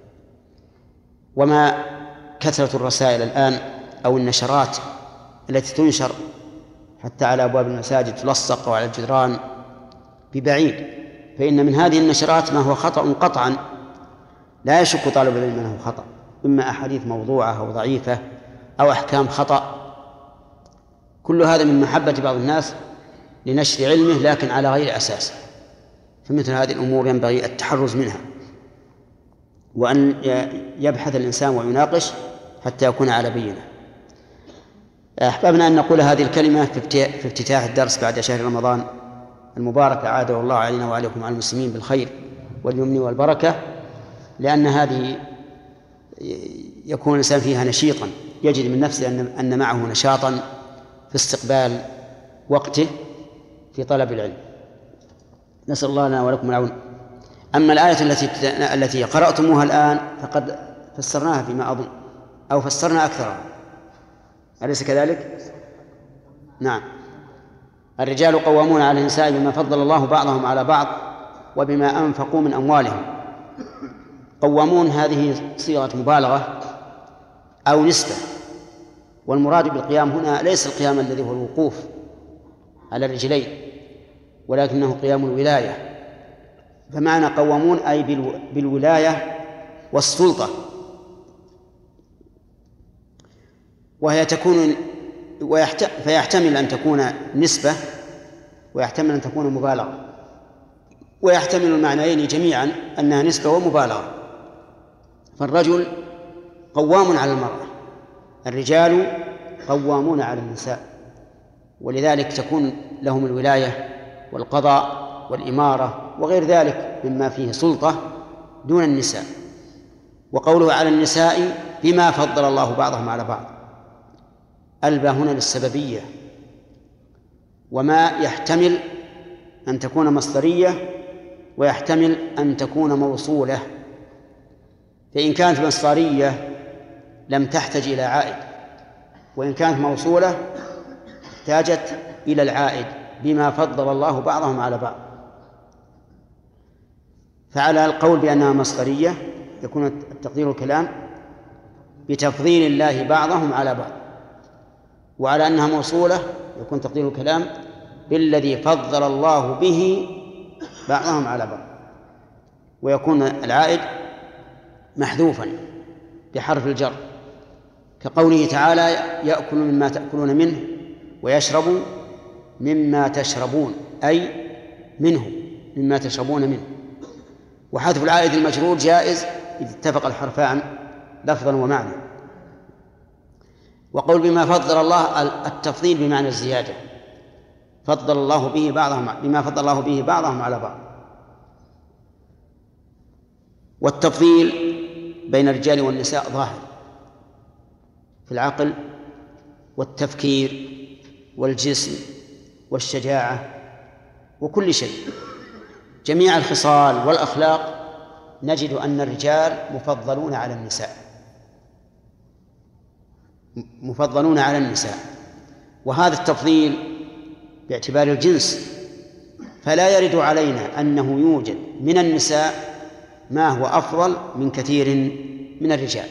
وما كثرة الرسائل الآن أو النشرات التي تنشر حتى على أبواب المساجد تلصق وعلى الجدران ببعيد فإن من هذه النشرات ما هو خطأ قطعا لا يشك طالب العلم أنه خطأ، إما أحاديث موضوعة أو ضعيفة أو أحكام خطأ. كل هذا من محبة بعض الناس لنشر علمه لكن على غير أساس. فمثل هذه الأمور ينبغي التحرز منها، وأن يبحث الإنسان ويناقش حتى يكون على بينة. أحببنا أن نقول هذه الكلمة في افتتاح الدرس بعد شهر رمضان المبارك، أعاده الله علينا وعليكم على المسلمين بالخير واليمن والبركة، لأن هذه يكون الإنسان فيها نشيطا، يجد من نفسه أن معه نشاطا في استقبال وقته في طلب العلم. نسأل الله لنا ولكم العون. أما الآية التي قرأتموها الآن فقد فسرناها فيما أظن، أو فسرنا أكثرها، أليس كذلك؟ نعم. الرجال قوامون على النساء بما فضل الله بعضهم على بعض وبما أنفقوا من أموالهم. قوامون هذه صيغة مبالغة أو نسبة، والمراد بالقيام هنا ليس القيام الذي هو الوقوف على الرجلين، ولكنه قيام الولاية. فمعنى قوامون أي بالولاية والسلطة، وهي تكون فيحتمل أن تكون نسبة ويحتمل أن تكون مبالغة، ويحتمل المعنيين جميعا أنها نسبة ومبالغة. فالرجل قوام على المرأة، الرجال قوامون على النساء، ولذلك تكون لهم الولاية والقضاء والإمارة وغير ذلك مما فيه سلطة دون النساء. وقوله على النساء بما فضل الله بعضهم على بعض، الباء هنا للسببية، وما يحتمل أن تكون مصدرية ويحتمل أن تكون موصولة. فإن كانت مصدرية لم تحتج إلى عائد، وإن كانت موصولة احتاجت إلى العائد بما فضل الله بعضهم على بعض. فعلى القول بأنها مصدرية يكون التقدير الكلام بتفضيل الله بعضهم على بعض، وعلى أنها موصولة يكون تقدير الكلام بالذي فضل الله به بعضهم على بعض، ويكون العائد محذوفا بحرف الجر، كقوله تعالى يأكل مما تأكلون منه ويشرب مما تشربون، أي منه مما تشربون منه. وحذف العائد المجرور جائز إذا اتفق الحرفان لفظا ومعنى. وقول بما فضل الله التفضيل بمعنى الزيادة، فضل الله به بعضهم بما فضل الله به بعضهم على بعض. والتفضيل بين الرجال والنساء ظاهر في العقل والتفكير والجسم والشجاعة وكل شيء، جميع الخصال والأخلاق نجد أن الرجال مفضلون على النساء، مفضلون على النساء. وهذا التفضيل باعتبار الجنس، فلا يرد علينا أنه يوجد من النساء ما هو أفضل من كثير من الرجال،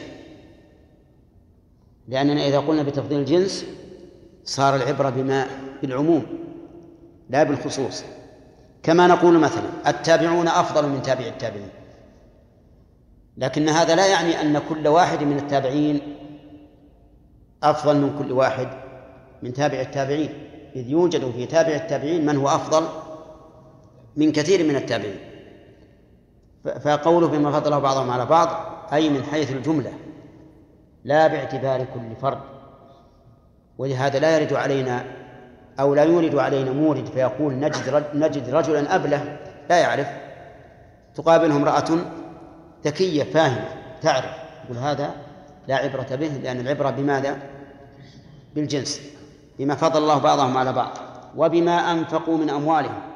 لأننا إذا قلنا بتفضيل الجنس صار العبرة بالعموم لا بالخصوص. كما نقول مثلا التابعون أفضل من تابع التابعين، لكن هذا لا يعني أن كل واحد من التابعين أفضل من كل واحد من تابع التابعين، إذ يوجد في تابع التابعين من هو أفضل من كثير من التابعين. فقوله بما فضله بعضهم على بعض أي من حيث الجملة لا باعتبار كل فرد. ولهذا لا يرد علينا أو لا يورد علينا مورد فيقول نجد رجلا أبله لا يعرف، تقابله امرأة ذكية فاهمة تعرف، يقول هذا لا عبرة به، لأن العبرة بماذا؟ بالجنس، بما فضل الله بعضهم على بعض وبما أنفقوا من أموالهم.